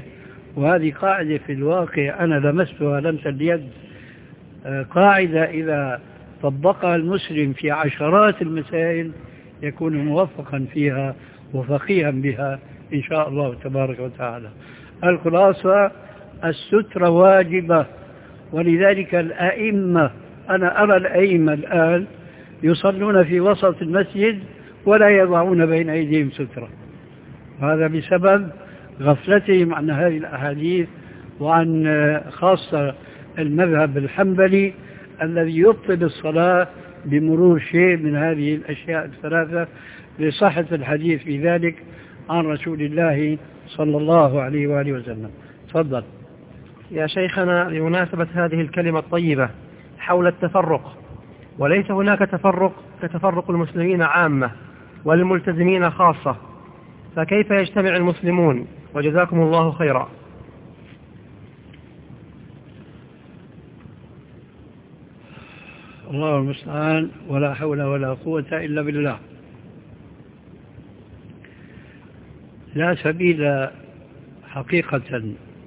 وهذه قاعدة في الواقع أنا لمستها لمس اليد، قاعدة إذا طبقها المسلم في عشرات المسائل يكون موفقا فيها وفقيها بها إن شاء الله تبارك وتعالى. الخلاصة السترة واجبة، ولذلك الأئمة أنا أرى الأئمة الآن يصلون في وسط المسجد ولا يضعون بين أيديهم سترة، هذا بسبب غفلتهم عن هذه الأحاديث وعن خاصة المذهب الحنبلي الذي يبطل الصلاة بمرور شيء من هذه الأشياء الثلاثة لصحة الحديث في ذلك عن رسول الله صلى الله عليه وآله وسلم. تفضل يا شيخنا. بمناسبة هذه الكلمة الطيبة حول التفرق، وليس هناك تفرق كتفرق المسلمين عامة والملتزمين خاصة، فكيف يجتمع المسلمون؟ وجزاكم الله خيرا. الله المستعان، ولا حول ولا قوة إلا بالله. لا سبيل حقيقة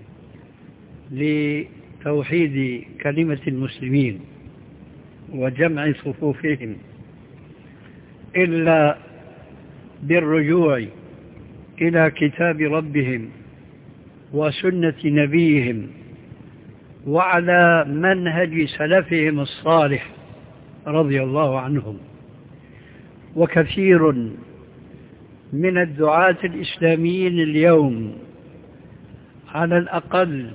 لتوحيد كلمة المسلمين وجمع صفوفهم إلا بالرجوع إلى كتاب ربهم وسنة نبيهم وعلى منهج سلفهم الصالح رضي الله عنهم. وكثير من الدعاة الإسلاميين اليوم على الأقل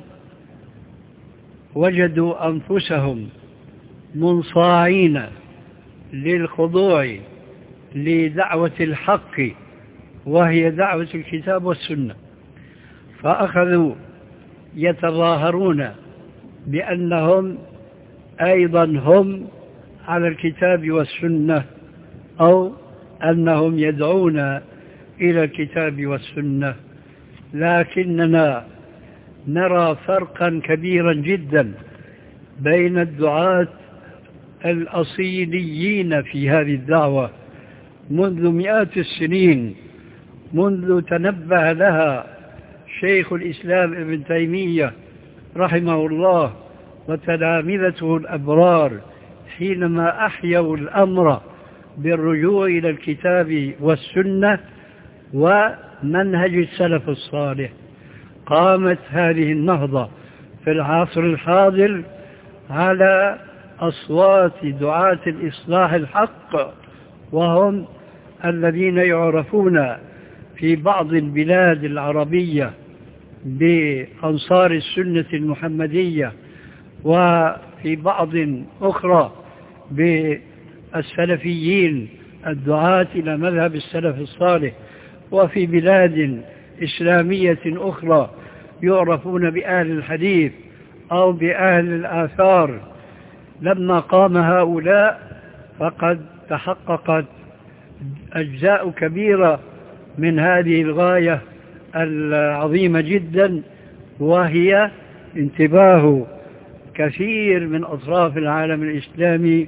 وجدوا أنفسهم منصاعين للخضوع لدعوة الحق وهي دعوة الكتاب والسنة، فأخذوا يتظاهرون بأنهم أيضا هم على الكتاب والسنة أو أنهم يدعون إلى الكتاب والسنة، لكننا نرى فرقا كبيرا جدا بين الدعاة الأصيليين في هذه الدعوة منذ مئات السنين، منذ تنبه لها شيخ الإسلام ابن تيمية رحمه الله وتلامذته الأبرار حينما أحيوا الأمر بالرجوع إلى الكتاب والسنة ومنهج السلف الصالح. قامت هذه النهضة في العصر الحاضر على أصوات دعاة الإصلاح الحق، وهم الذين يعرفون في بعض البلاد العربية بأنصار السنة المحمدية، وفي بعض أخرى بالسلفيين الدعاة إلى مذهب السلف الصالح، وفي بلاد إسلامية أخرى يعرفون بأهل الحديث أو بأهل الآثار. لما قام هؤلاء فقد تحققت أجزاء كبيرة من هذه الغاية العظيمة جدا، وهي انتباه كثير من أطراف العالم الإسلامي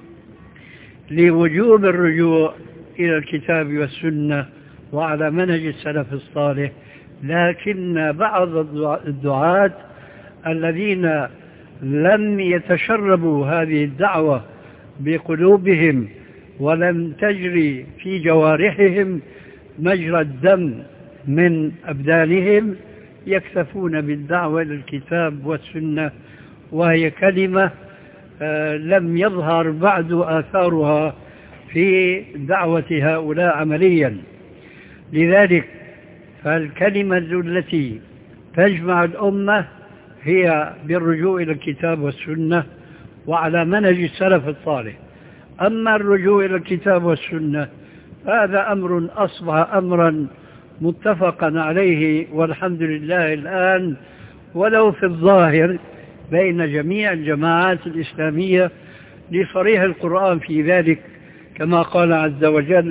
لوجوب الرجوع إلى الكتاب والسنة وعلى منهج السلف الصالح. لكن بعض الدعاة الذين لم يتشربوا هذه الدعوة بقلوبهم ولم تجري في جوارحهم مجرى الدم من أبدانهم يكتفون بالدعوة إلى الكتاب والسنة، وهي كلمة لم يظهر بعد آثارها في دعوة هؤلاء عمليا. لذلك فالكلمة التي تجمع الأمة هي بالرجوع إلى الكتاب والسنة وعلى منهج السلف الصالح. أما الرجوع إلى الكتاب والسنة هذا أمر أصبح أمرا متفقا عليه والحمد لله الآن، ولو في الظاهر بين جميع الجماعات الإسلامية لصريح القرآن في ذلك، كما قال عز وجل: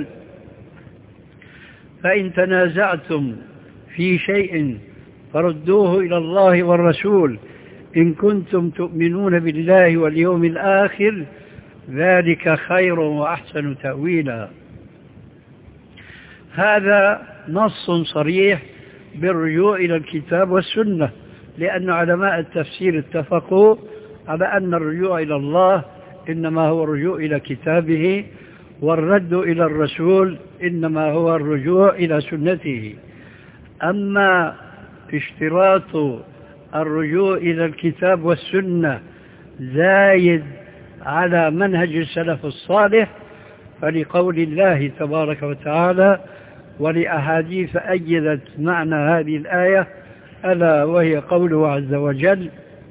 فإن تنازعتم في شيء فردوه إلى الله والرسول إن كنتم تؤمنون بالله واليوم الآخر ذلك خير وأحسن تأويلا. هذا نص صريح بالرجوع إلى الكتاب والسنة، لأن علماء التفسير اتفقوا على أن الرجوع إلى الله إنما هو الرجوع إلى كتابه، والرد إلى الرسول إنما هو الرجوع إلى سنته. أما اشتراط الرجوع إلى الكتاب والسنة زايد على منهج السلف الصالح، فلقول الله تبارك وتعالى ولأحاديث أيدت معنى هذه الآية، ألا وهي قوله عز وجل: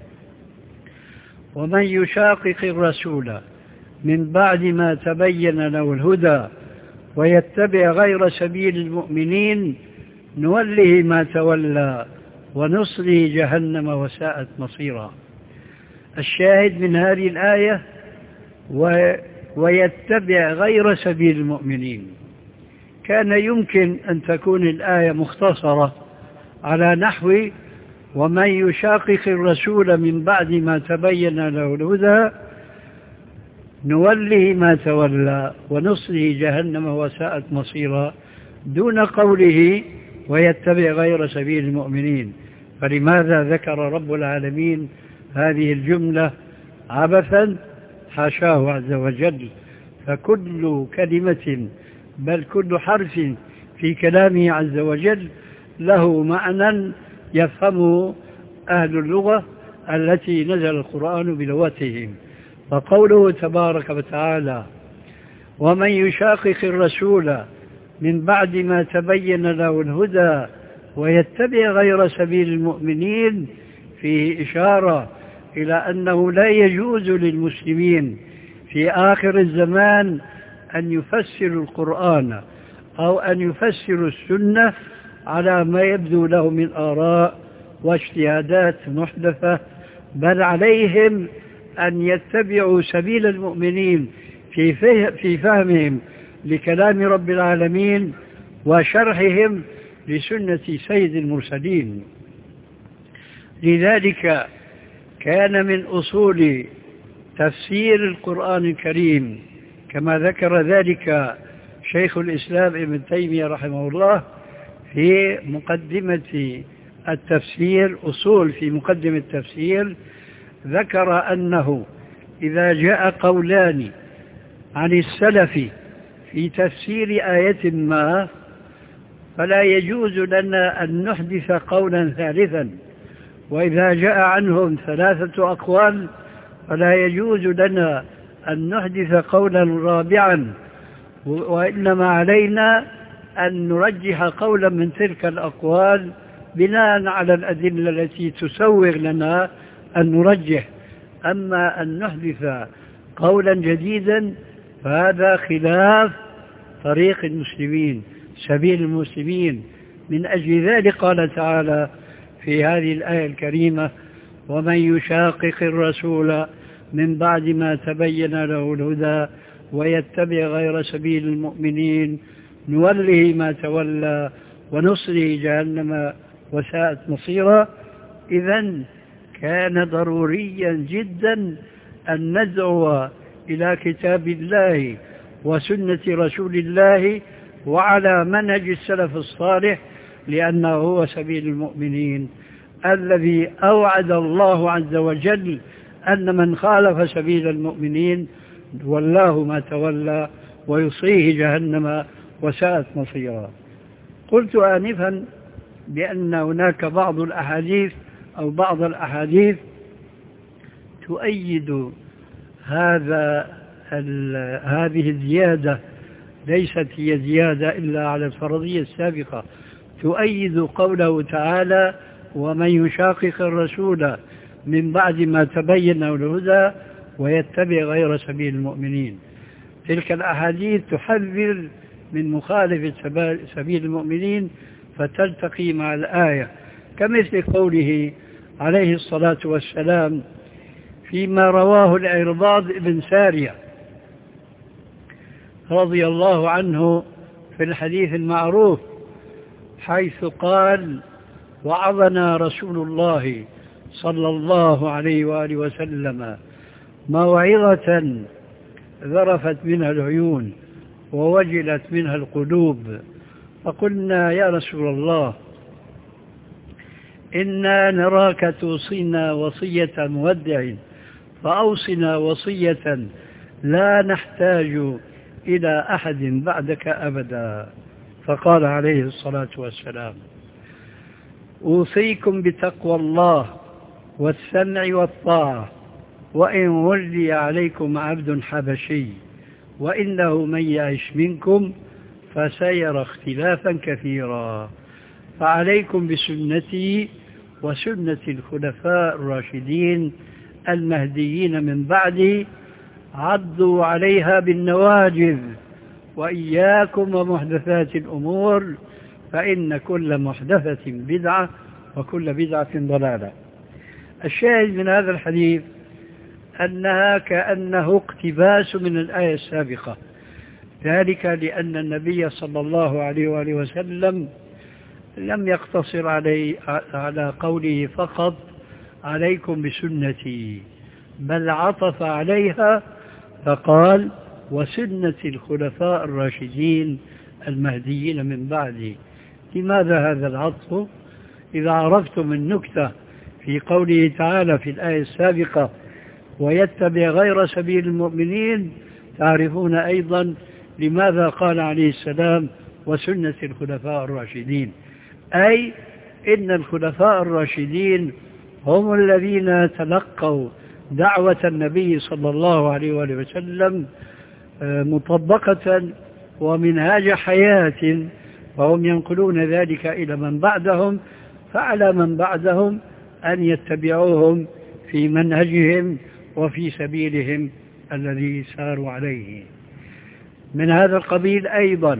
ومن يشاقق الرسول من بعد ما تبين له الهدى ويتبع غير سبيل المؤمنين نوله ما تولى ونصله جهنم وساءت مصيرا. الشاهد من هذه الآية و... ويتبع غير سبيل المؤمنين. كان يمكن أن تكون الآية مختصرة على نحو ومن يشاقق الرسول من بعد ما تبين له الهدى نوله ما تولى ونصله جهنم وساءت مصيرا، دون قوله ويتبع غير سبيل المؤمنين. فلماذا ذكر رب العالمين هذه الجملة عبثا؟ حاشاه عز وجل، فكل كلمة بل كل حرف في كلامه عز وجل له معنى يفهمه أهل اللغة التي نزل القرآن بلغتهم. فقوله تبارك وتعالى ومن يشاقق الرسول من بعد ما تبين له الهدى ويتبع غير سبيل المؤمنين فيه إشارة إلى أنه لا يجوز للمسلمين في آخر الزمان أن يفسروا القرآن أو أن يفسروا السنة على ما يبدو له من آراء واجتهادات محدثة، بل عليهم أن يتبعوا سبيل المؤمنين في فهمهم لكلام رب العالمين وشرحهم لسنة سيد المرسلين. لذلك كان من أصول تفسير القرآن الكريم كما ذكر ذلك شيخ الإسلام ابن تيمية رحمه الله في مقدمة التفسير، أصول في مقدمة التفسير، ذكر أنه إذا جاء قولان عن السلف في تفسير آية ما فلا يجوز لنا أن نحدث قولا ثالثا، وإذا جاء عنهم ثلاثة أقوال فلا يجوز لنا أن نحدث قولا رابعا، وإنما علينا أن نرجح قولا من تلك الأقوال بناء على الأدلة التي تسوغ لنا أن نرجح. أما أن نحدث قولا جديدا فهذا خلاف طريق المسلمين سبيل المسلمين. من أجل ذلك قال تعالى في هذه الآية الكريمة ومن يشاقق الرسول من بعد ما تبين له الهدى ويتبع غير سبيل المؤمنين نوله ما تولى ونصله جهنم وساءت مصيرا. إذن كان ضروريا جدا أن ندعو إلى كتاب الله وسنة رسول الله وعلى منهج السلف الصالح، لأنه هو سبيل المؤمنين الذي أوعد الله عز وجل أن من خالف سبيل المؤمنين والله ما تولى ويصيه جهنم وساءت مصيرا. قلت آنفا بأن هناك بعض الأحاديث أو بعض الأحاديث تؤيد هذا هذه الزيادة، ليست هي زيادة إلا على الفرضية السابقة، تؤيد قوله تعالى ومن يشاقق الرسول من بعد ما تبين له الهدى ويتبع غير سبيل المؤمنين. تلك الأحاديث تحذر من مخالفة سبيل المؤمنين فتلتقي مع الآية، كمثل قوله عليه الصلاة والسلام فيما رواه العرباض بن سارية رضي الله عنه في الحديث المعروف حيث قال وعظنا رسول الله صلى الله عليه وآله وسلم موعظة ذرفت منها العيون ووجلت منها القلوب، فقلنا يا رسول الله إنا نراك توصينا وصية مودع فأوصنا وصية لا نحتاج إلى أحد بعدك أبدا. فقال عليه الصلاة والسلام: أوصيكم بتقوى الله والسمع والطاعة وإن ولي عليكم عبد حبشي وإنه من يعش منكم فسيرى اختلافا كثيرا، فعليكم بسنتي وسنة الخلفاء الراشدين المهديين من بعدي، عضوا عليها بالنواجذ، وإياكم ومحدثات الأمور فإن كل محدثة بدعة وكل بدعة ضلالة. الشاهد من هذا الحديث أنها كأنه اقتباس من الآية السابقة، ذلك لأن النبي صلى الله عليه وآله وسلم لم يقتصر علي على قوله فقط عليكم بسنتي، بل عطف عليها فقال وسنة الخلفاء الراشدين المهديين من بعدي. لماذا هذا العطف؟ إذا عرفتم النكتة في قوله تعالى في الآية السابقة ويتبع غير سبيل المؤمنين، تعرفون أيضا لماذا قال عليه السلام وسنة الخلفاء الراشدين، أي إن الخلفاء الراشدين هم الذين تلقوا دعوة النبي صلى الله عليه وآله وسلم مطبقة ومنهاج حياة، وهم ينقلون ذلك إلى من بعدهم، فعلى من بعدهم أن يتبعوهم في منهجهم وفي سبيلهم الذي ساروا عليه. من هذا القبيل أيضا،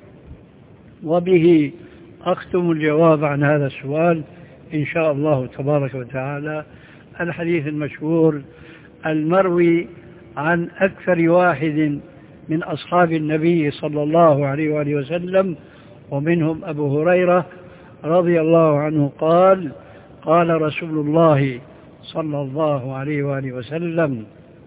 وبه أختم الجواب عن هذا السؤال إن شاء الله تبارك وتعالى، الحديث المشهور المروي عن أكثر واحد من أصحاب النبي صلى الله عليه وآله وسلم، ومنهم أبو هريرة رضي الله عنه قال: قال رسول الله صلى الله عليه وآله وسلم: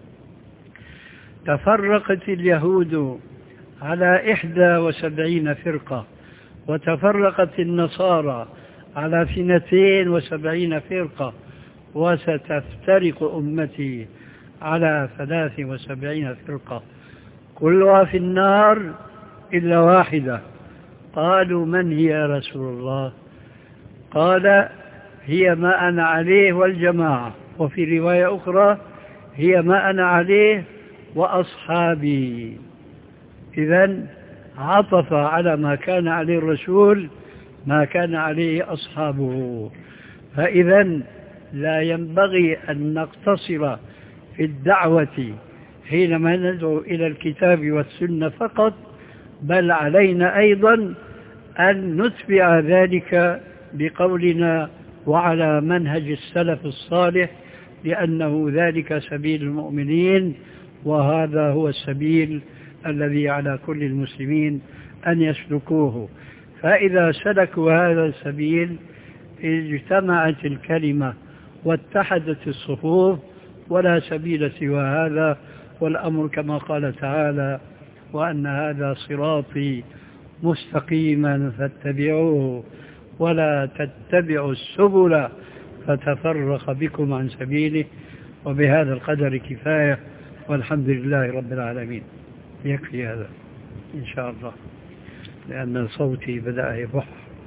تفرقت اليهود على إحدى وسبعين فرقة، وتفرقت النصارى على اثنتين وسبعين فرقة، وستفترق أمتي على ثلاث وسبعين فرقة كلها في النار إلا واحدة. قالوا: من هي يا رسول الله؟ قال: هي ما أنا عليه والجماعة، وفي رواية أخرى: هي ما أنا عليه وأصحابي. إذن عطف على ما كان عليه الرسول ما كان عليه أصحابه. فإذن لا ينبغي أن نقتصر في الدعوة حينما ندعو إلى الكتاب والسنة فقط، بل علينا أيضا أن نتبع ذلك بقولنا وعلى منهج السلف الصالح، لأنه ذلك سبيل المؤمنين، وهذا هو السبيل الذي على كل المسلمين أن يسلكوه. فإذا سلكوا هذا السبيل اجتمعت الكلمة واتحدت الصفوف، ولا سبيل سوى هذا. والأمر كما قال تعالى: وأن هذا صراطي مستقيما فاتبعوه ولا تتبعوا السبل فتفرق بكم عن سبيله. وبهذا القدر كفاية، والحمد لله رب العالمين. يكفي هذا إن شاء الله، لأن صوتي بدأ يبح.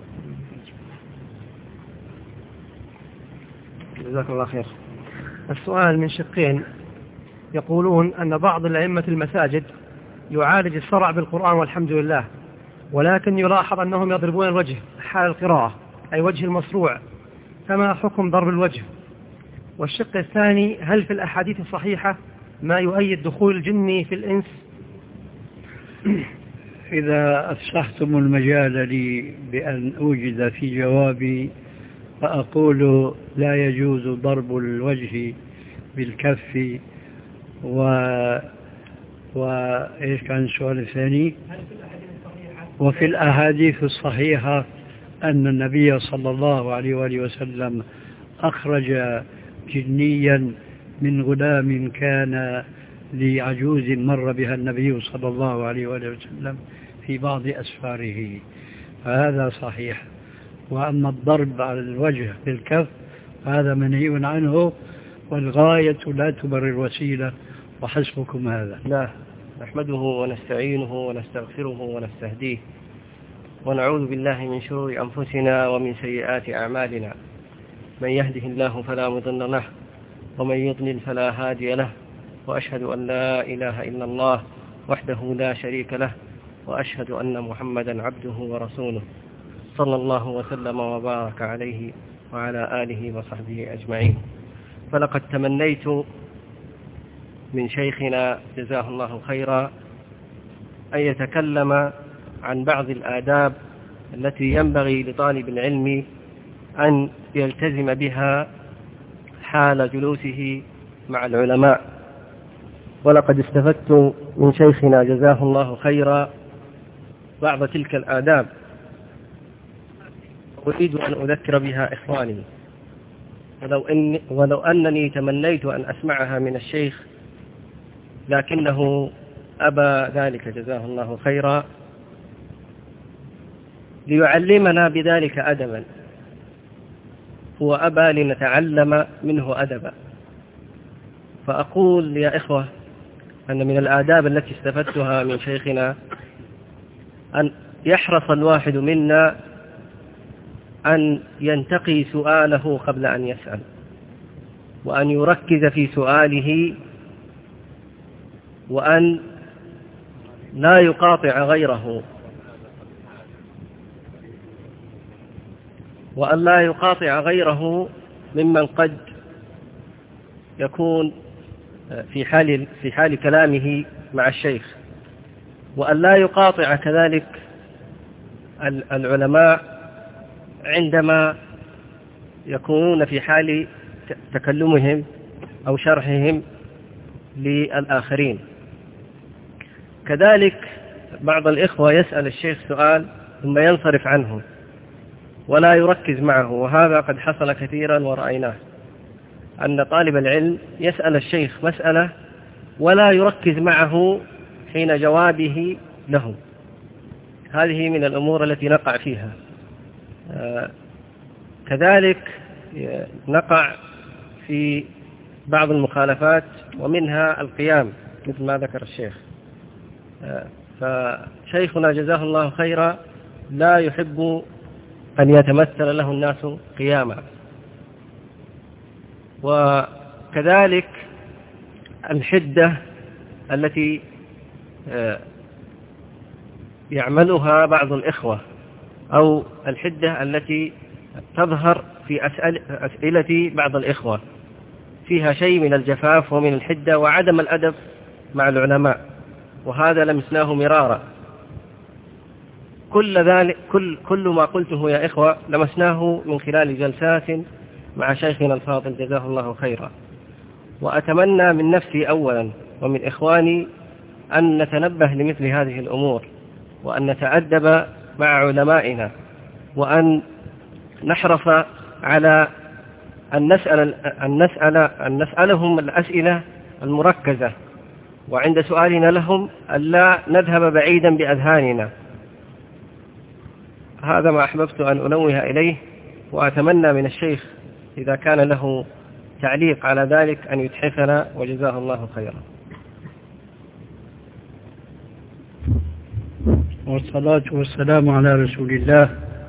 جزاك الله خير. السؤال من شقين، يقولون أن بعض الأئمة المساجد يعالج الصرع بالقرآن والحمد لله، ولكن يلاحظ أنهم يضربون الوجه حال القراءة، أي وجه المصروع، فما حكم ضرب الوجه؟ والشق الثاني: هل في الأحاديث الصحيحة ما يؤيد دخول الجن في الإنس؟ إذا أفسحتم المجال لي بأن أوجد في جوابي فأقول: لا يجوز ضرب الوجه بالكف. و وإيش كان السؤال الثاني؟ وفي الأحاديث الصحيحة أن النبي صلى الله عليه وآله وسلم أخرج جنيا من غلام كان لعجوز مر بها النبي صلى الله عليه وآله وسلم في بعض أسفاره، فهذا صحيح. وأما الضرب على الوجه بالكف هذا منهي عنه، والغاية لا تبرر الوسيلة، وحسبكم هذا. لا، نحمده ونستعينه ونستغفره ونستهديه ونعوذ بالله من شرور أنفسنا ومن سيئات أعمالنا، من يهده الله فلا مضل له ومن يضلل فلا هادي له، وأشهد أن لا إله إلا الله وحده لا شريك له، وأشهد أن محمدا عبده ورسوله صلى الله وسلم وبارك عليه وعلى آله وصحبه أجمعين. فلقد تمنيت من شيخنا جزاه الله خيرا أن يتكلم عن بعض الآداب التي ينبغي لطالب العلم أن يلتزم بها حال جلوسه مع العلماء، ولقد استفدت من شيخنا جزاه الله خيرا بعض تلك الآداب، أريد أن أذكر بها إخواني، ولو, إن ولو أنني تمنيت أن أسمعها من الشيخ لكنه أبى ذلك جزاه الله خيرا ليعلمنا بذلك أدبا، هو أبى لنتعلم منه أدبا. فأقول يا إخوة أن من الآداب التي استفدتها من شيخنا أن يحرص الواحد منا أن ينتقي سؤاله قبل أن يسأل، وأن يركز في سؤاله، وأن لا يقاطع غيره وأن لا يقاطع غيره ممن قد يكون في حال في حال كلامه مع الشيخ، وأن لا يقاطع كذلك العلماء عندما يكونون في حال تكلمهم أو شرحهم للآخرين. كذلك بعض الإخوة يسأل الشيخ سؤال ثم ينصرف عنه ولا يركز معه، وهذا قد حصل كثيرا ورأيناه، أن طالب العلم يسأل الشيخ مسألة ولا يركز معه حين جوابه له. هذه من الأمور التي نقع فيها. آه كذلك نقع في بعض المخالفات، ومنها القيام مثل ما ذكر الشيخ. آه فشيخنا جزاه الله خيرا لا يحب أن يتمثل له الناس قياما. وكذلك الحدة التي يعملها بعض الإخوة، أو الحدة التي تظهر في أسئلة بعض الإخوة، فيها شيء من الجفاف ومن الحدة وعدم الأدب مع العلماء، وهذا لمسناه مرارا. كل ذلك كل كل ما قلته يا إخوة لمسناه من خلال جلسات مع شيخنا الفاضل جزاه الله خيرا. وأتمنى من نفسي أولا ومن إخواني أن نتنبه لمثل هذه الأمور، وأن نتأدب مع علمائنا، وأن نحرص على أن نسأل أن نسأل أن نسألهم الأسئلة المركزة، وعند سؤالنا لهم ألا نذهب بعيدا بأذهاننا. هذا ما أحببت أن أنوه إليه، وأتمنى من الشيخ إذا كان له تعليق على ذلك أن يتحفنا، وجزاه الله خيرا. والصلاة والسلام على رسول الله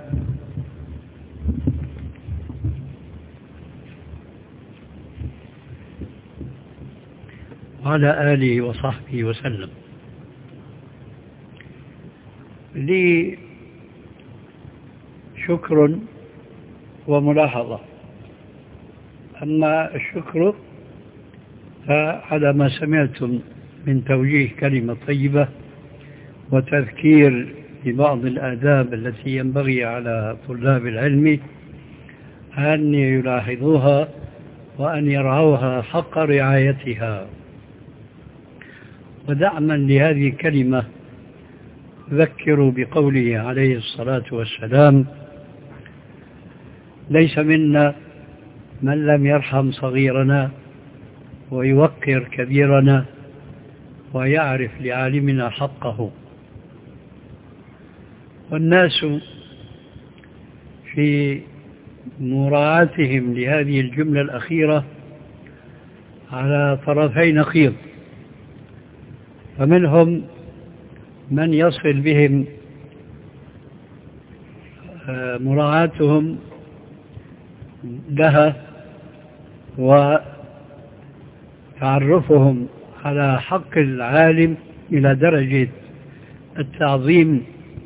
وعلى آله وصحبه وسلم. لي شكر وملاحظة. أما الشكر فعلى ما سمعتم من توجيه كلمة طيبة وتذكير ببعض الآداب التي ينبغي على طلاب العلم أن يلاحظوها وأن يرعوها حق رعايتها. ودعما لهذه الكلمة ذكروا بقوله عليه الصلاة والسلام: ليس منا من لم يرحم صغيرنا ويوقر كبيرنا ويعرف لعالمنا حقه. والناس في مراعاتهم لهذه الجملة الأخيرة على طرفي نقيض، فمنهم من يصل بهم مراعاتهم لها وتعرفهم على حق العالم إلى درجة التعظيم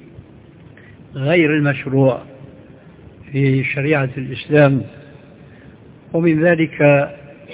غير المشروع في شريعة الإسلام. ومن ذلك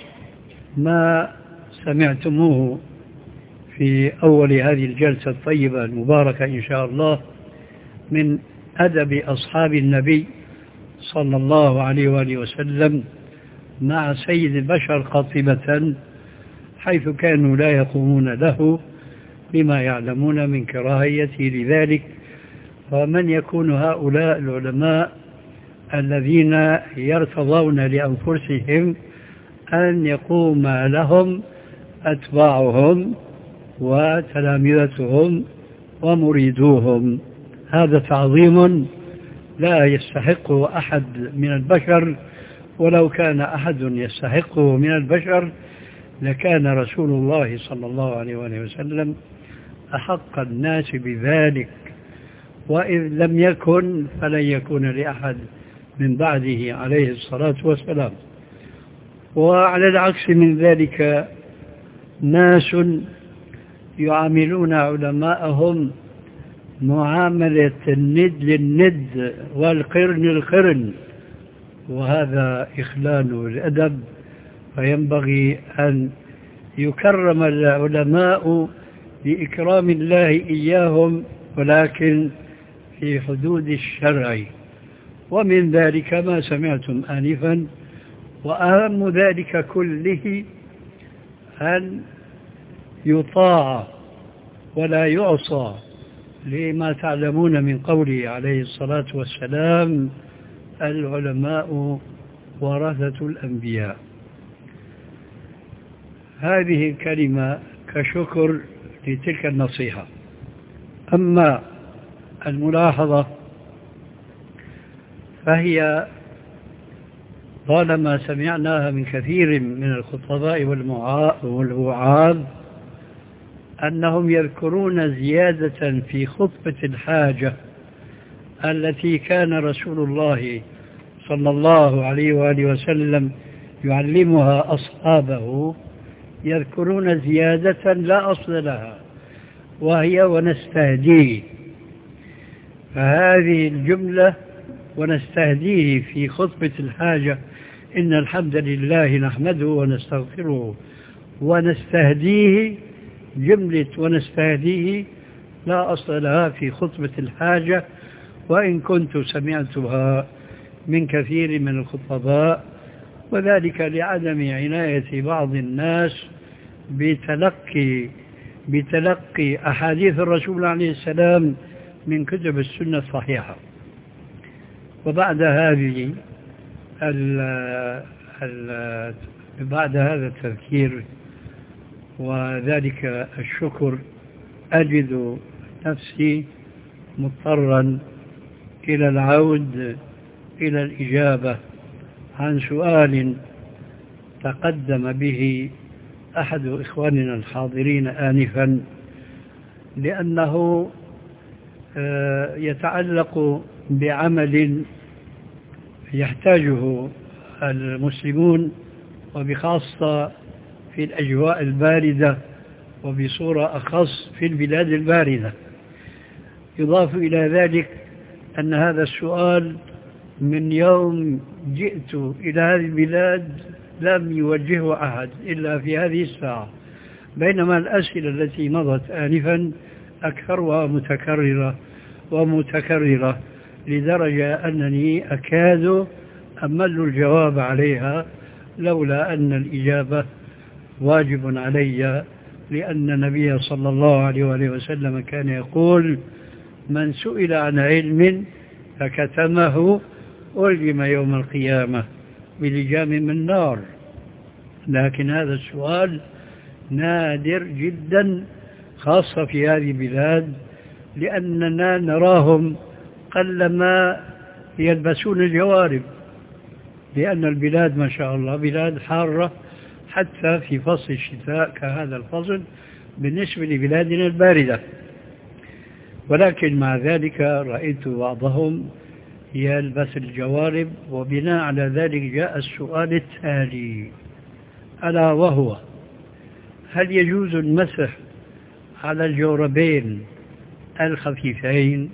ما سمعتموه في أول هذه الجلسة الطيبة المباركة إن شاء الله من أدب أصحاب النبي صلى الله عليه وآله وسلم مع سيد البشر قاطبة، حيث كانوا لا يقومون له بما يعلمون من كراهيته لذلك. ومن يكون هؤلاء العلماء الذين يرتضون لأنفسهم أن يقوم لهم أتباعهم وتلامذتهم ومريدوهم. هذا تعظيم لا يستحقه أحد من البشر، ولو كان أحد يستحقه من البشر لكان رسول الله صلى الله عليه وسلم أحق الناس بذلك، وإذ لم يكن فلن يكون لأحد من بعده عليه الصلاة والسلام. وعلى العكس من ذلك ناس يعاملون علماءهم معاملة الند للند والقرن للقرن، وهذا إخلال الأدب. فينبغي أن يكرم العلماء بإكرام الله إياهم، ولكن في حدود الشرع. ومن ذلك ما سمعتم آنفا، وأهم ذلك كله أن يطاع ولا يعصى، لما تعلمون من قوله عليه الصلاة والسلام: العلماء ورثة الأنبياء. هذه الكلمة كشكر لتلك النصيحة. أما الملاحظة فهي طالما سمعناها من كثير من الخطباء والوعاظ أنهم يذكرون زيادة في خطبة الحاجة التي كان رسول الله صلى الله عليه وآله وسلم يعلمها أصحابه، يذكرون زيادة لا أصل لها، وهي ونستهديه. فهذه الجملة ونستهديه في خطبة الحاجة: إن الحمد لله نحمده ونستغفره ونستهديه، جملة ونستهديه لا أصل لها في خطبة الحاجة، وإن كنت سمعتها من كثير من الخطباء، وذلك لعدم عناية بعض الناس بتلقي بتلقي أحاديث الرسول عليه السلام من كتب السنة الصحيحة. وبعد هذه ال ال بعد هذا التذكير وذلك الشكر أجد نفسي مضطرا إلى العود إلى الإجابة عن سؤال تقدم به أحد إخواننا الحاضرين آنفا، لأنه يتعلق بعمل يحتاجه المسلمون، وبخاصة في الأجواء الباردة، وبصورة أخص في البلاد الباردة. يضاف إلى ذلك أن هذا السؤال من يوم جئت إلى هذه البلاد لم يوجهه أحد إلا في هذه الساعة، بينما الأسئلة التي مضت آنفا أكثرها متكررة ومتكررة، لدرجة أنني أكاد أمل الجواب عليها، لولا أن الإجابة واجب علي، لأن النبي صلى الله عليه وآله وسلم كان يقول: من سئل عن علم فكتمه ألجم يوم القيامة بلجام من نار. لكن هذا السؤال نادر جدا، خاصة في هذه البلاد، لأننا نراهم قلما يلبسون الجوارب، لأن البلاد ما شاء الله بلاد حارة حتى في فصل الشتاء كهذا الفصل بالنسبة لبلادنا الباردة. ولكن مع ذلك رأيت بعضهم يلبس الجوارب، وبناء على ذلك جاء السؤال التالي، ألا وهو: هل يجوز المسح على الجوربين الخفيفين؟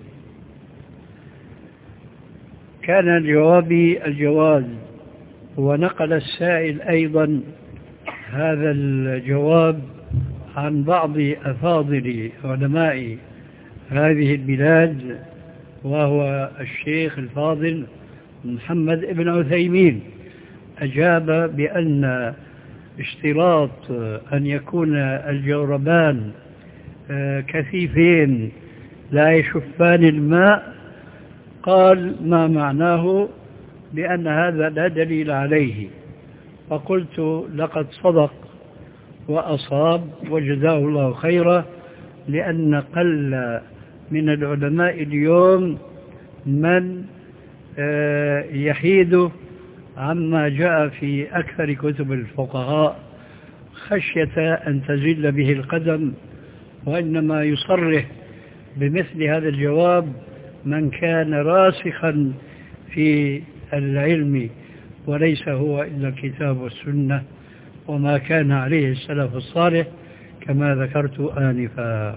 كان الجواب الجواز، ونقل السائل أيضا هذا الجواب عن بعض أفاضل علماء هذه البلاد، وهو الشيخ الفاضل محمد ابن عثيمين، أجاب بأن اشتراط أن يكون الجوربان كثيفين لا يشفان الماء، قال ما معناه بأن هذا لا دليل عليه. فقلت لقد صدق وأصاب وجزاه الله خيرا، لأن قل من العلماء اليوم من يحيد عما جاء في أكثر كتب الفقهاء خشية أن تزل به القدم، وإنما يصرح بمثل هذا الجواب من كان راسخا في العلم، وليس هو إلا الكتاب والسنة وما كان عليه السلف الصالح كما ذكرت آنفا.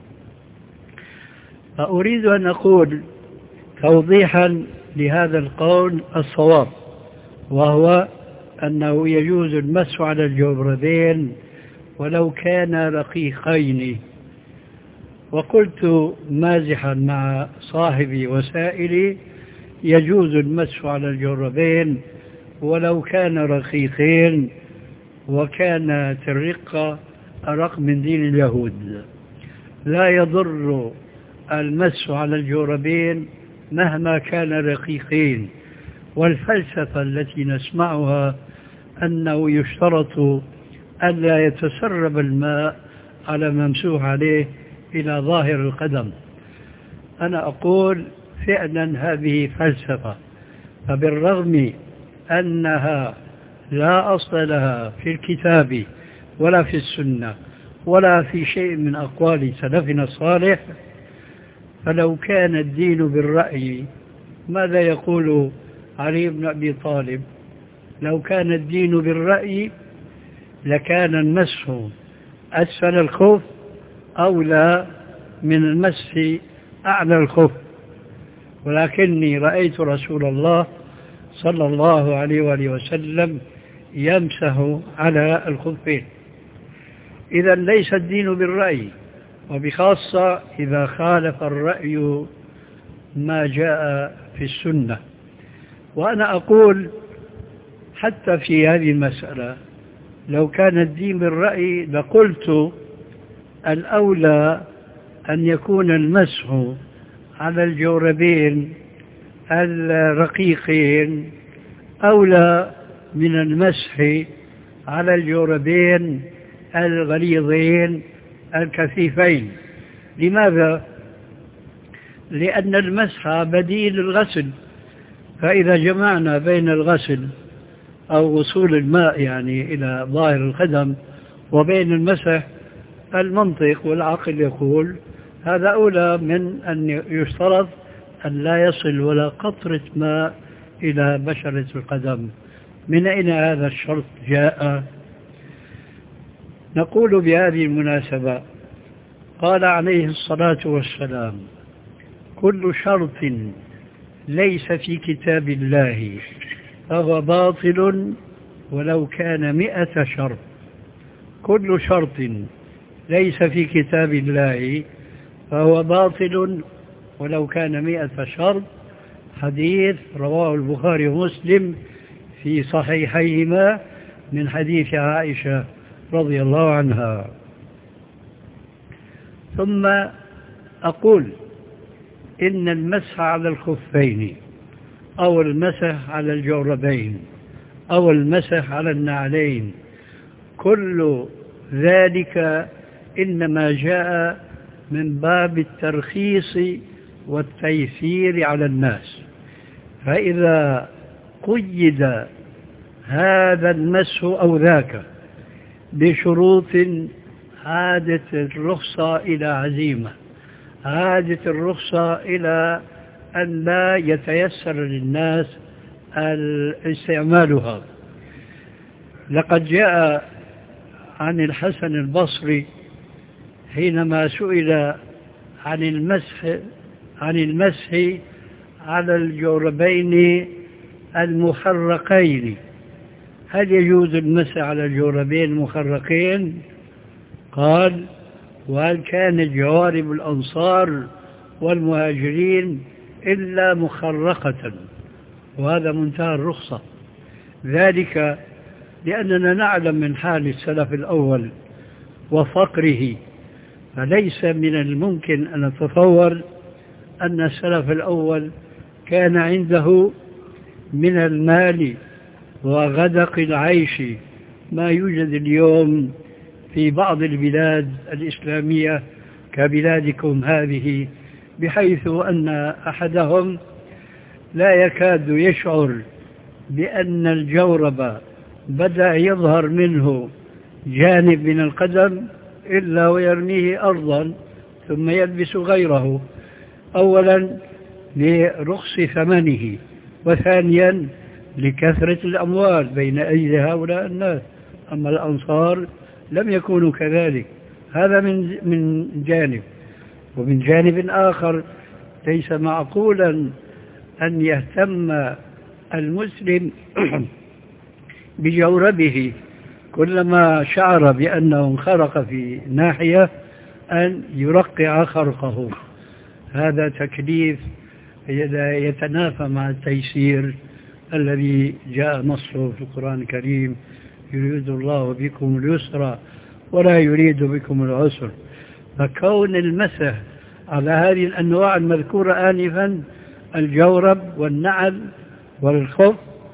فأريد أن أقول توضيحا لهذا القول الصواب، وهو أنه يجوز المسح على الجوربين ولو كان رقيقين. وقلت مازحا مع صاحبي وسائلي: يجوز المسح على الجوربين ولو كان رقيقين، وكانت الرقة أرق من دين اليهود. لا يضر المسح على الجوربين مهما كان رقيقين. والفلسفة التي نسمعها أنه يشترط ألا يتسرب الماء على ممسوح عليه إلى ظاهر القدم، أنا أقول فعلا هذه فلسفة، فبالرغم أنها لا أصل لها في الكتاب ولا في السنة ولا في شيء من أقوال سلفنا الصالح، فلو كان الدين بالرأي ماذا يقول علي بن أبي طالب؟ لو كان الدين بالرأي لكان المسح أسفل الخف أولى من المسح أعلى الخف، ولكني رأيت رسول الله صلى الله عليه وآله وسلم يمسح على الخفين. إذا ليس الدين بالرأي، وبخاصة إذا خالف الرأي ما جاء في السنة. وأنا أقول حتى في هذه المسألة لو كان الدين بالرأي لقلت الأولى أن يكون المسح على الجوربين الرقيقين أولى من المسح على الجوربين الغليظين الكثيفين. لماذا؟ لأن المسح بديل الغسل، فإذا جمعنا بين الغسل أو وصول الماء يعني إلى ظاهر القدم وبين المسح، المنطق والعقل يقول هذا أولى من أن يشترط أن لا يصل ولا قطرة ماء إلى بشرة القدم. من أين هذا الشرط جاء؟ نقول بهذه المناسبة قال عليه الصلاة والسلام: كل شرط ليس في كتاب الله فهو باطل ولو كان مئة شرط. كل شرط ليس في كتاب الله فهو باطل ولو كان مئة شرط. حديث رواه البخاري ومسلم في صحيحيهما من حديث عائشة رضي الله عنها. ثم أقول إن المسح على الخفين أو المسح على الجوربين أو المسح على النعلين كل ذلك إنما جاء من باب الترخيص والتيسير على الناس، فإذا قيد هذا المسح أو ذاك بشروط عادت الرخصة إلى عزيمة، عادت الرخصة إلى أن لا يتيسر للناس استعمالها. لقد جاء عن الحسن البصري حينما سئل عن المسح عن المسح على الجوربين المخرقين، هل يجوز المسح على الجوربين المخرقين؟ قال: وهل كان جوارب الأنصار والمهاجرين إلا مخرقة؟ وهذا منتهى الرخصة، ذلك لأننا نعلم من حال السلف الأول وفقره، فليس من الممكن أن نتصور أن السلف الأول كان عنده من المال وغدق العيش ما يوجد اليوم في بعض البلاد الإسلامية كبلادكم هذه، بحيث أن أحدهم لا يكاد يشعر بأن الجورب بدأ يظهر منه جانب من القدم إلا ويرميه أرضا ثم يلبس غيره، أولا لرخص ثمنه، وثانيا لكثرة الأموال بين أيدي هؤلاء الناس. أما الأنصار لم يكونوا كذلك، هذا من من جانب. ومن جانب آخر ليس معقولا أن يهتم المسلم بجوربه كلما شعر بأنه انخرق في ناحية أن يرقع خرقه. هذا تكليف يتنافى مع التيسير الذي جاء نصه في القرآن الكريم: يريد الله بكم اليسر ولا يريد بكم العسر. فكون المسح على هذه الأنواع المذكورة آنفا، الجورب والنعل والخف،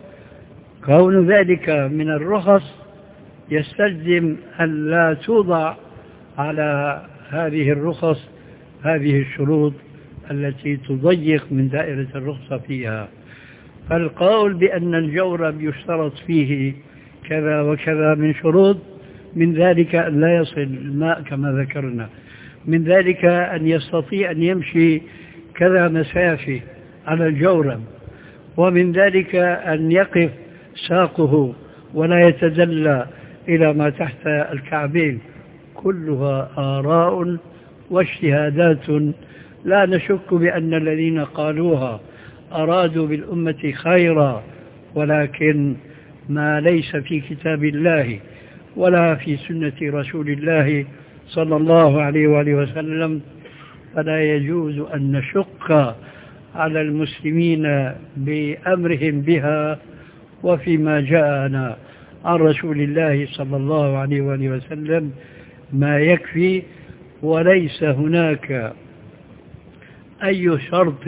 كون ذلك من الرخص يستلزم أن لا توضع على هذه الرخص هذه الشروط التي تضيق من دائرة الرخصة فيها. فالقول بأن الجورب يشترط فيه كذا وكذا من شروط، من ذلك أن لا يصل الماء كما ذكرنا، من ذلك أن يستطيع أن يمشي كذا مسافة على الجورب، ومن ذلك أن يقف ساقه ولا يتدلى إلى ما تحت الكعبين. كلها آراء واجتهادات لا نشك بأن الذين قالوها أرادوا بالأمة خيرا، ولكن ما ليس في كتاب الله ولا في سنة رسول الله صلى الله عليه وآله وسلم فلا يجوز أن نشق على المسلمين بأمرهم بها. وفيما جاءنا عن رسول الله صلى الله عليه وآله وسلم ما يكفي، وليس هناك أي شرط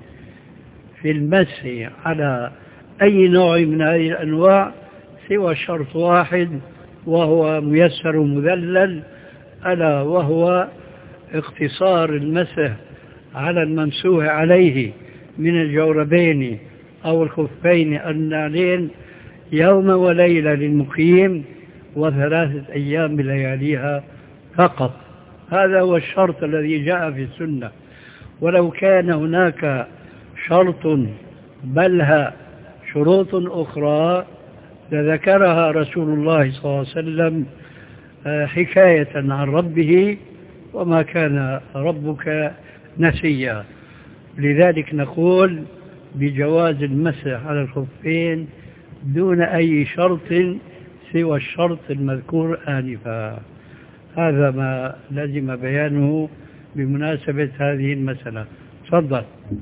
في المسح على أي نوع من هذه الأنواع سوى شرط واحد، وهو ميسر مذلل، ألا وهو اقتصار المسح على الممسوح عليه من الجوربين أو الخفين النعلين يوم وليلة للمقيم، وثلاثة أيام بلياليها فقط. هذا هو الشرط الذي جاء في السنة. ولو كان هناك شرط بلها شروط أخرى لذكرها رسول الله صلى الله عليه وسلم حكاية عن ربه: وما كان ربك نسيا. لذلك نقول بجواز المسح على الخفين دون أي شرط سوى الشرط المذكور آنفا. هذا ما لازم بيانه بمناسبة هذه المسألة. تفضل.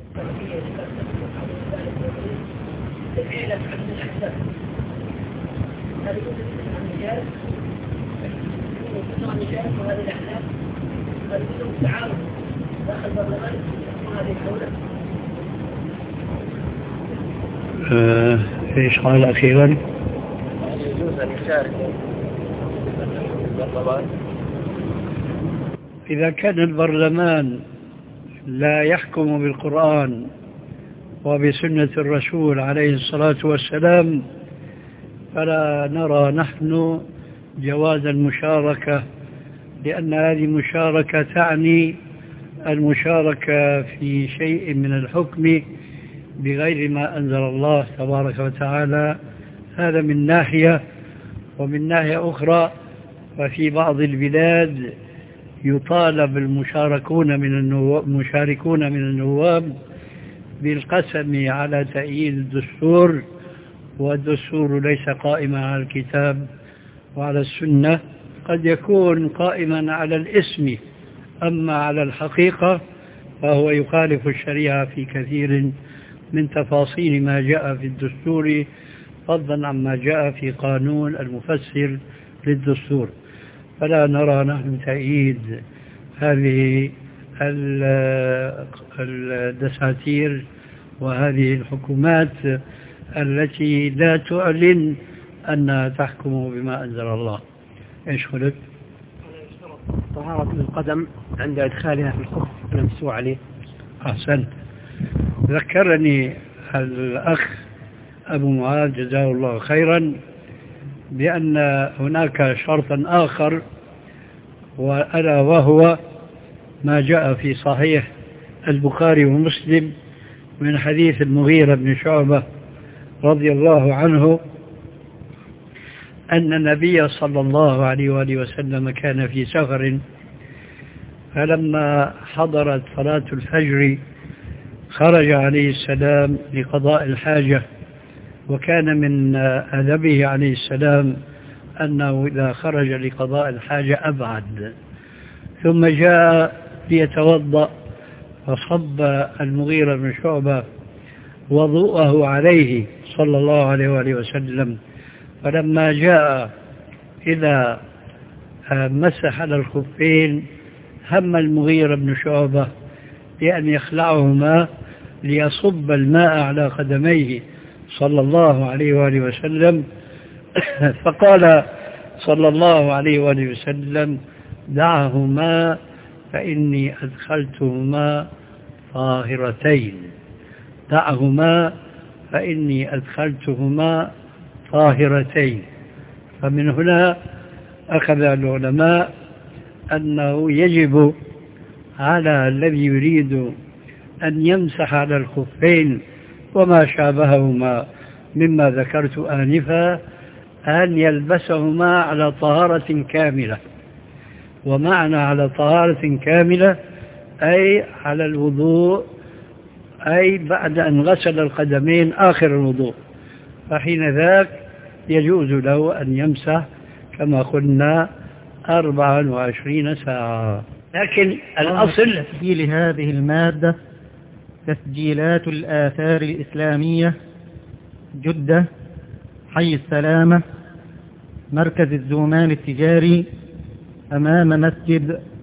آه، ايش قال أخيرا؟ يجوز أن يشارك البرلمان إذا كان البرلمان لا يحكم بالقرآن وبسنة الرسول عليه الصلاة والسلام، فلا نرى نحن جواز المشاركة، لأن هذه المشاركة تعني المشاركة في شيء من الحكم بغير ما أنزل الله تبارك وتعالى. هذا من ناحية. ومن ناحية أخرى، ففي بعض البلاد يطالب المشاركون من النواب, المشاركون من النواب بالقسم على تأييد الدستور، والدستور ليس قائما على الكتاب وعلى السنة، قد يكون قائما على الاسم، أما على الحقيقة فهو يخالف الشريعة في كثير من تفاصيل ما جاء في الدستور، فضلا عما جاء في قانون المفسر للدستور. فلا نرى نحن تأييد هذه الدساتير وهذه الحكومات التي لا تعلن أنها تحكم بما أنزل الله. إيش قلت؟ طهارة القدم عند إدخالها في الخف المسوع عليه. أحسنت. ذكرني الأخ أبو معاذ جزاه الله خيرا بأن هناك شرطا آخر، وألا وهو ما جاء في صحيح البخاري ومسلم من حديث المغيرة بن شعبة رضي الله عنه أن النبي صلى الله عليه وآله وسلم كان في سفر، فلما حضرت صلاة الفجر خرج عليه السلام لقضاء الحاجة، وكان من أدبه عليه السلام أنه إذا خرج لقضاء الحاجة أبعد، ثم جاء ليتوضأ فصب المغيرة بن شعبة وضوءه عليه صلى الله عليه وآله وسلم، فلما جاء إلى مسح على الخفين هم المغيرة بن شعبة لأن يخلعهما ليصب الماء على قدميه صلى الله عليه وآله وسلم، فقال صلى الله عليه وآله وسلم: دعهما فإني أدخلتهما طاهرتين، دعهما فإني أدخلتهما طاهرتين. فمن هنا أخذ العلماء أنه يجب على الذي يريد أن يمسح على الخفين وما شابههما مما ذكرت آنفا أن يلبسهما على طهارة كاملة. ومعنى على طهارة كاملة أي على الوضوء، أي بعد أن غسل القدمين آخر الوضوء، فحين ذاك يجوز له أن يمسح كما قلنا أربعا وعشرين ساعة. لكن الأصل تسجيل هذه المادة تسجيلات الآثار الإسلامية، جدة، حي السلامة، مركز الزومان التجاري، أمام مسجد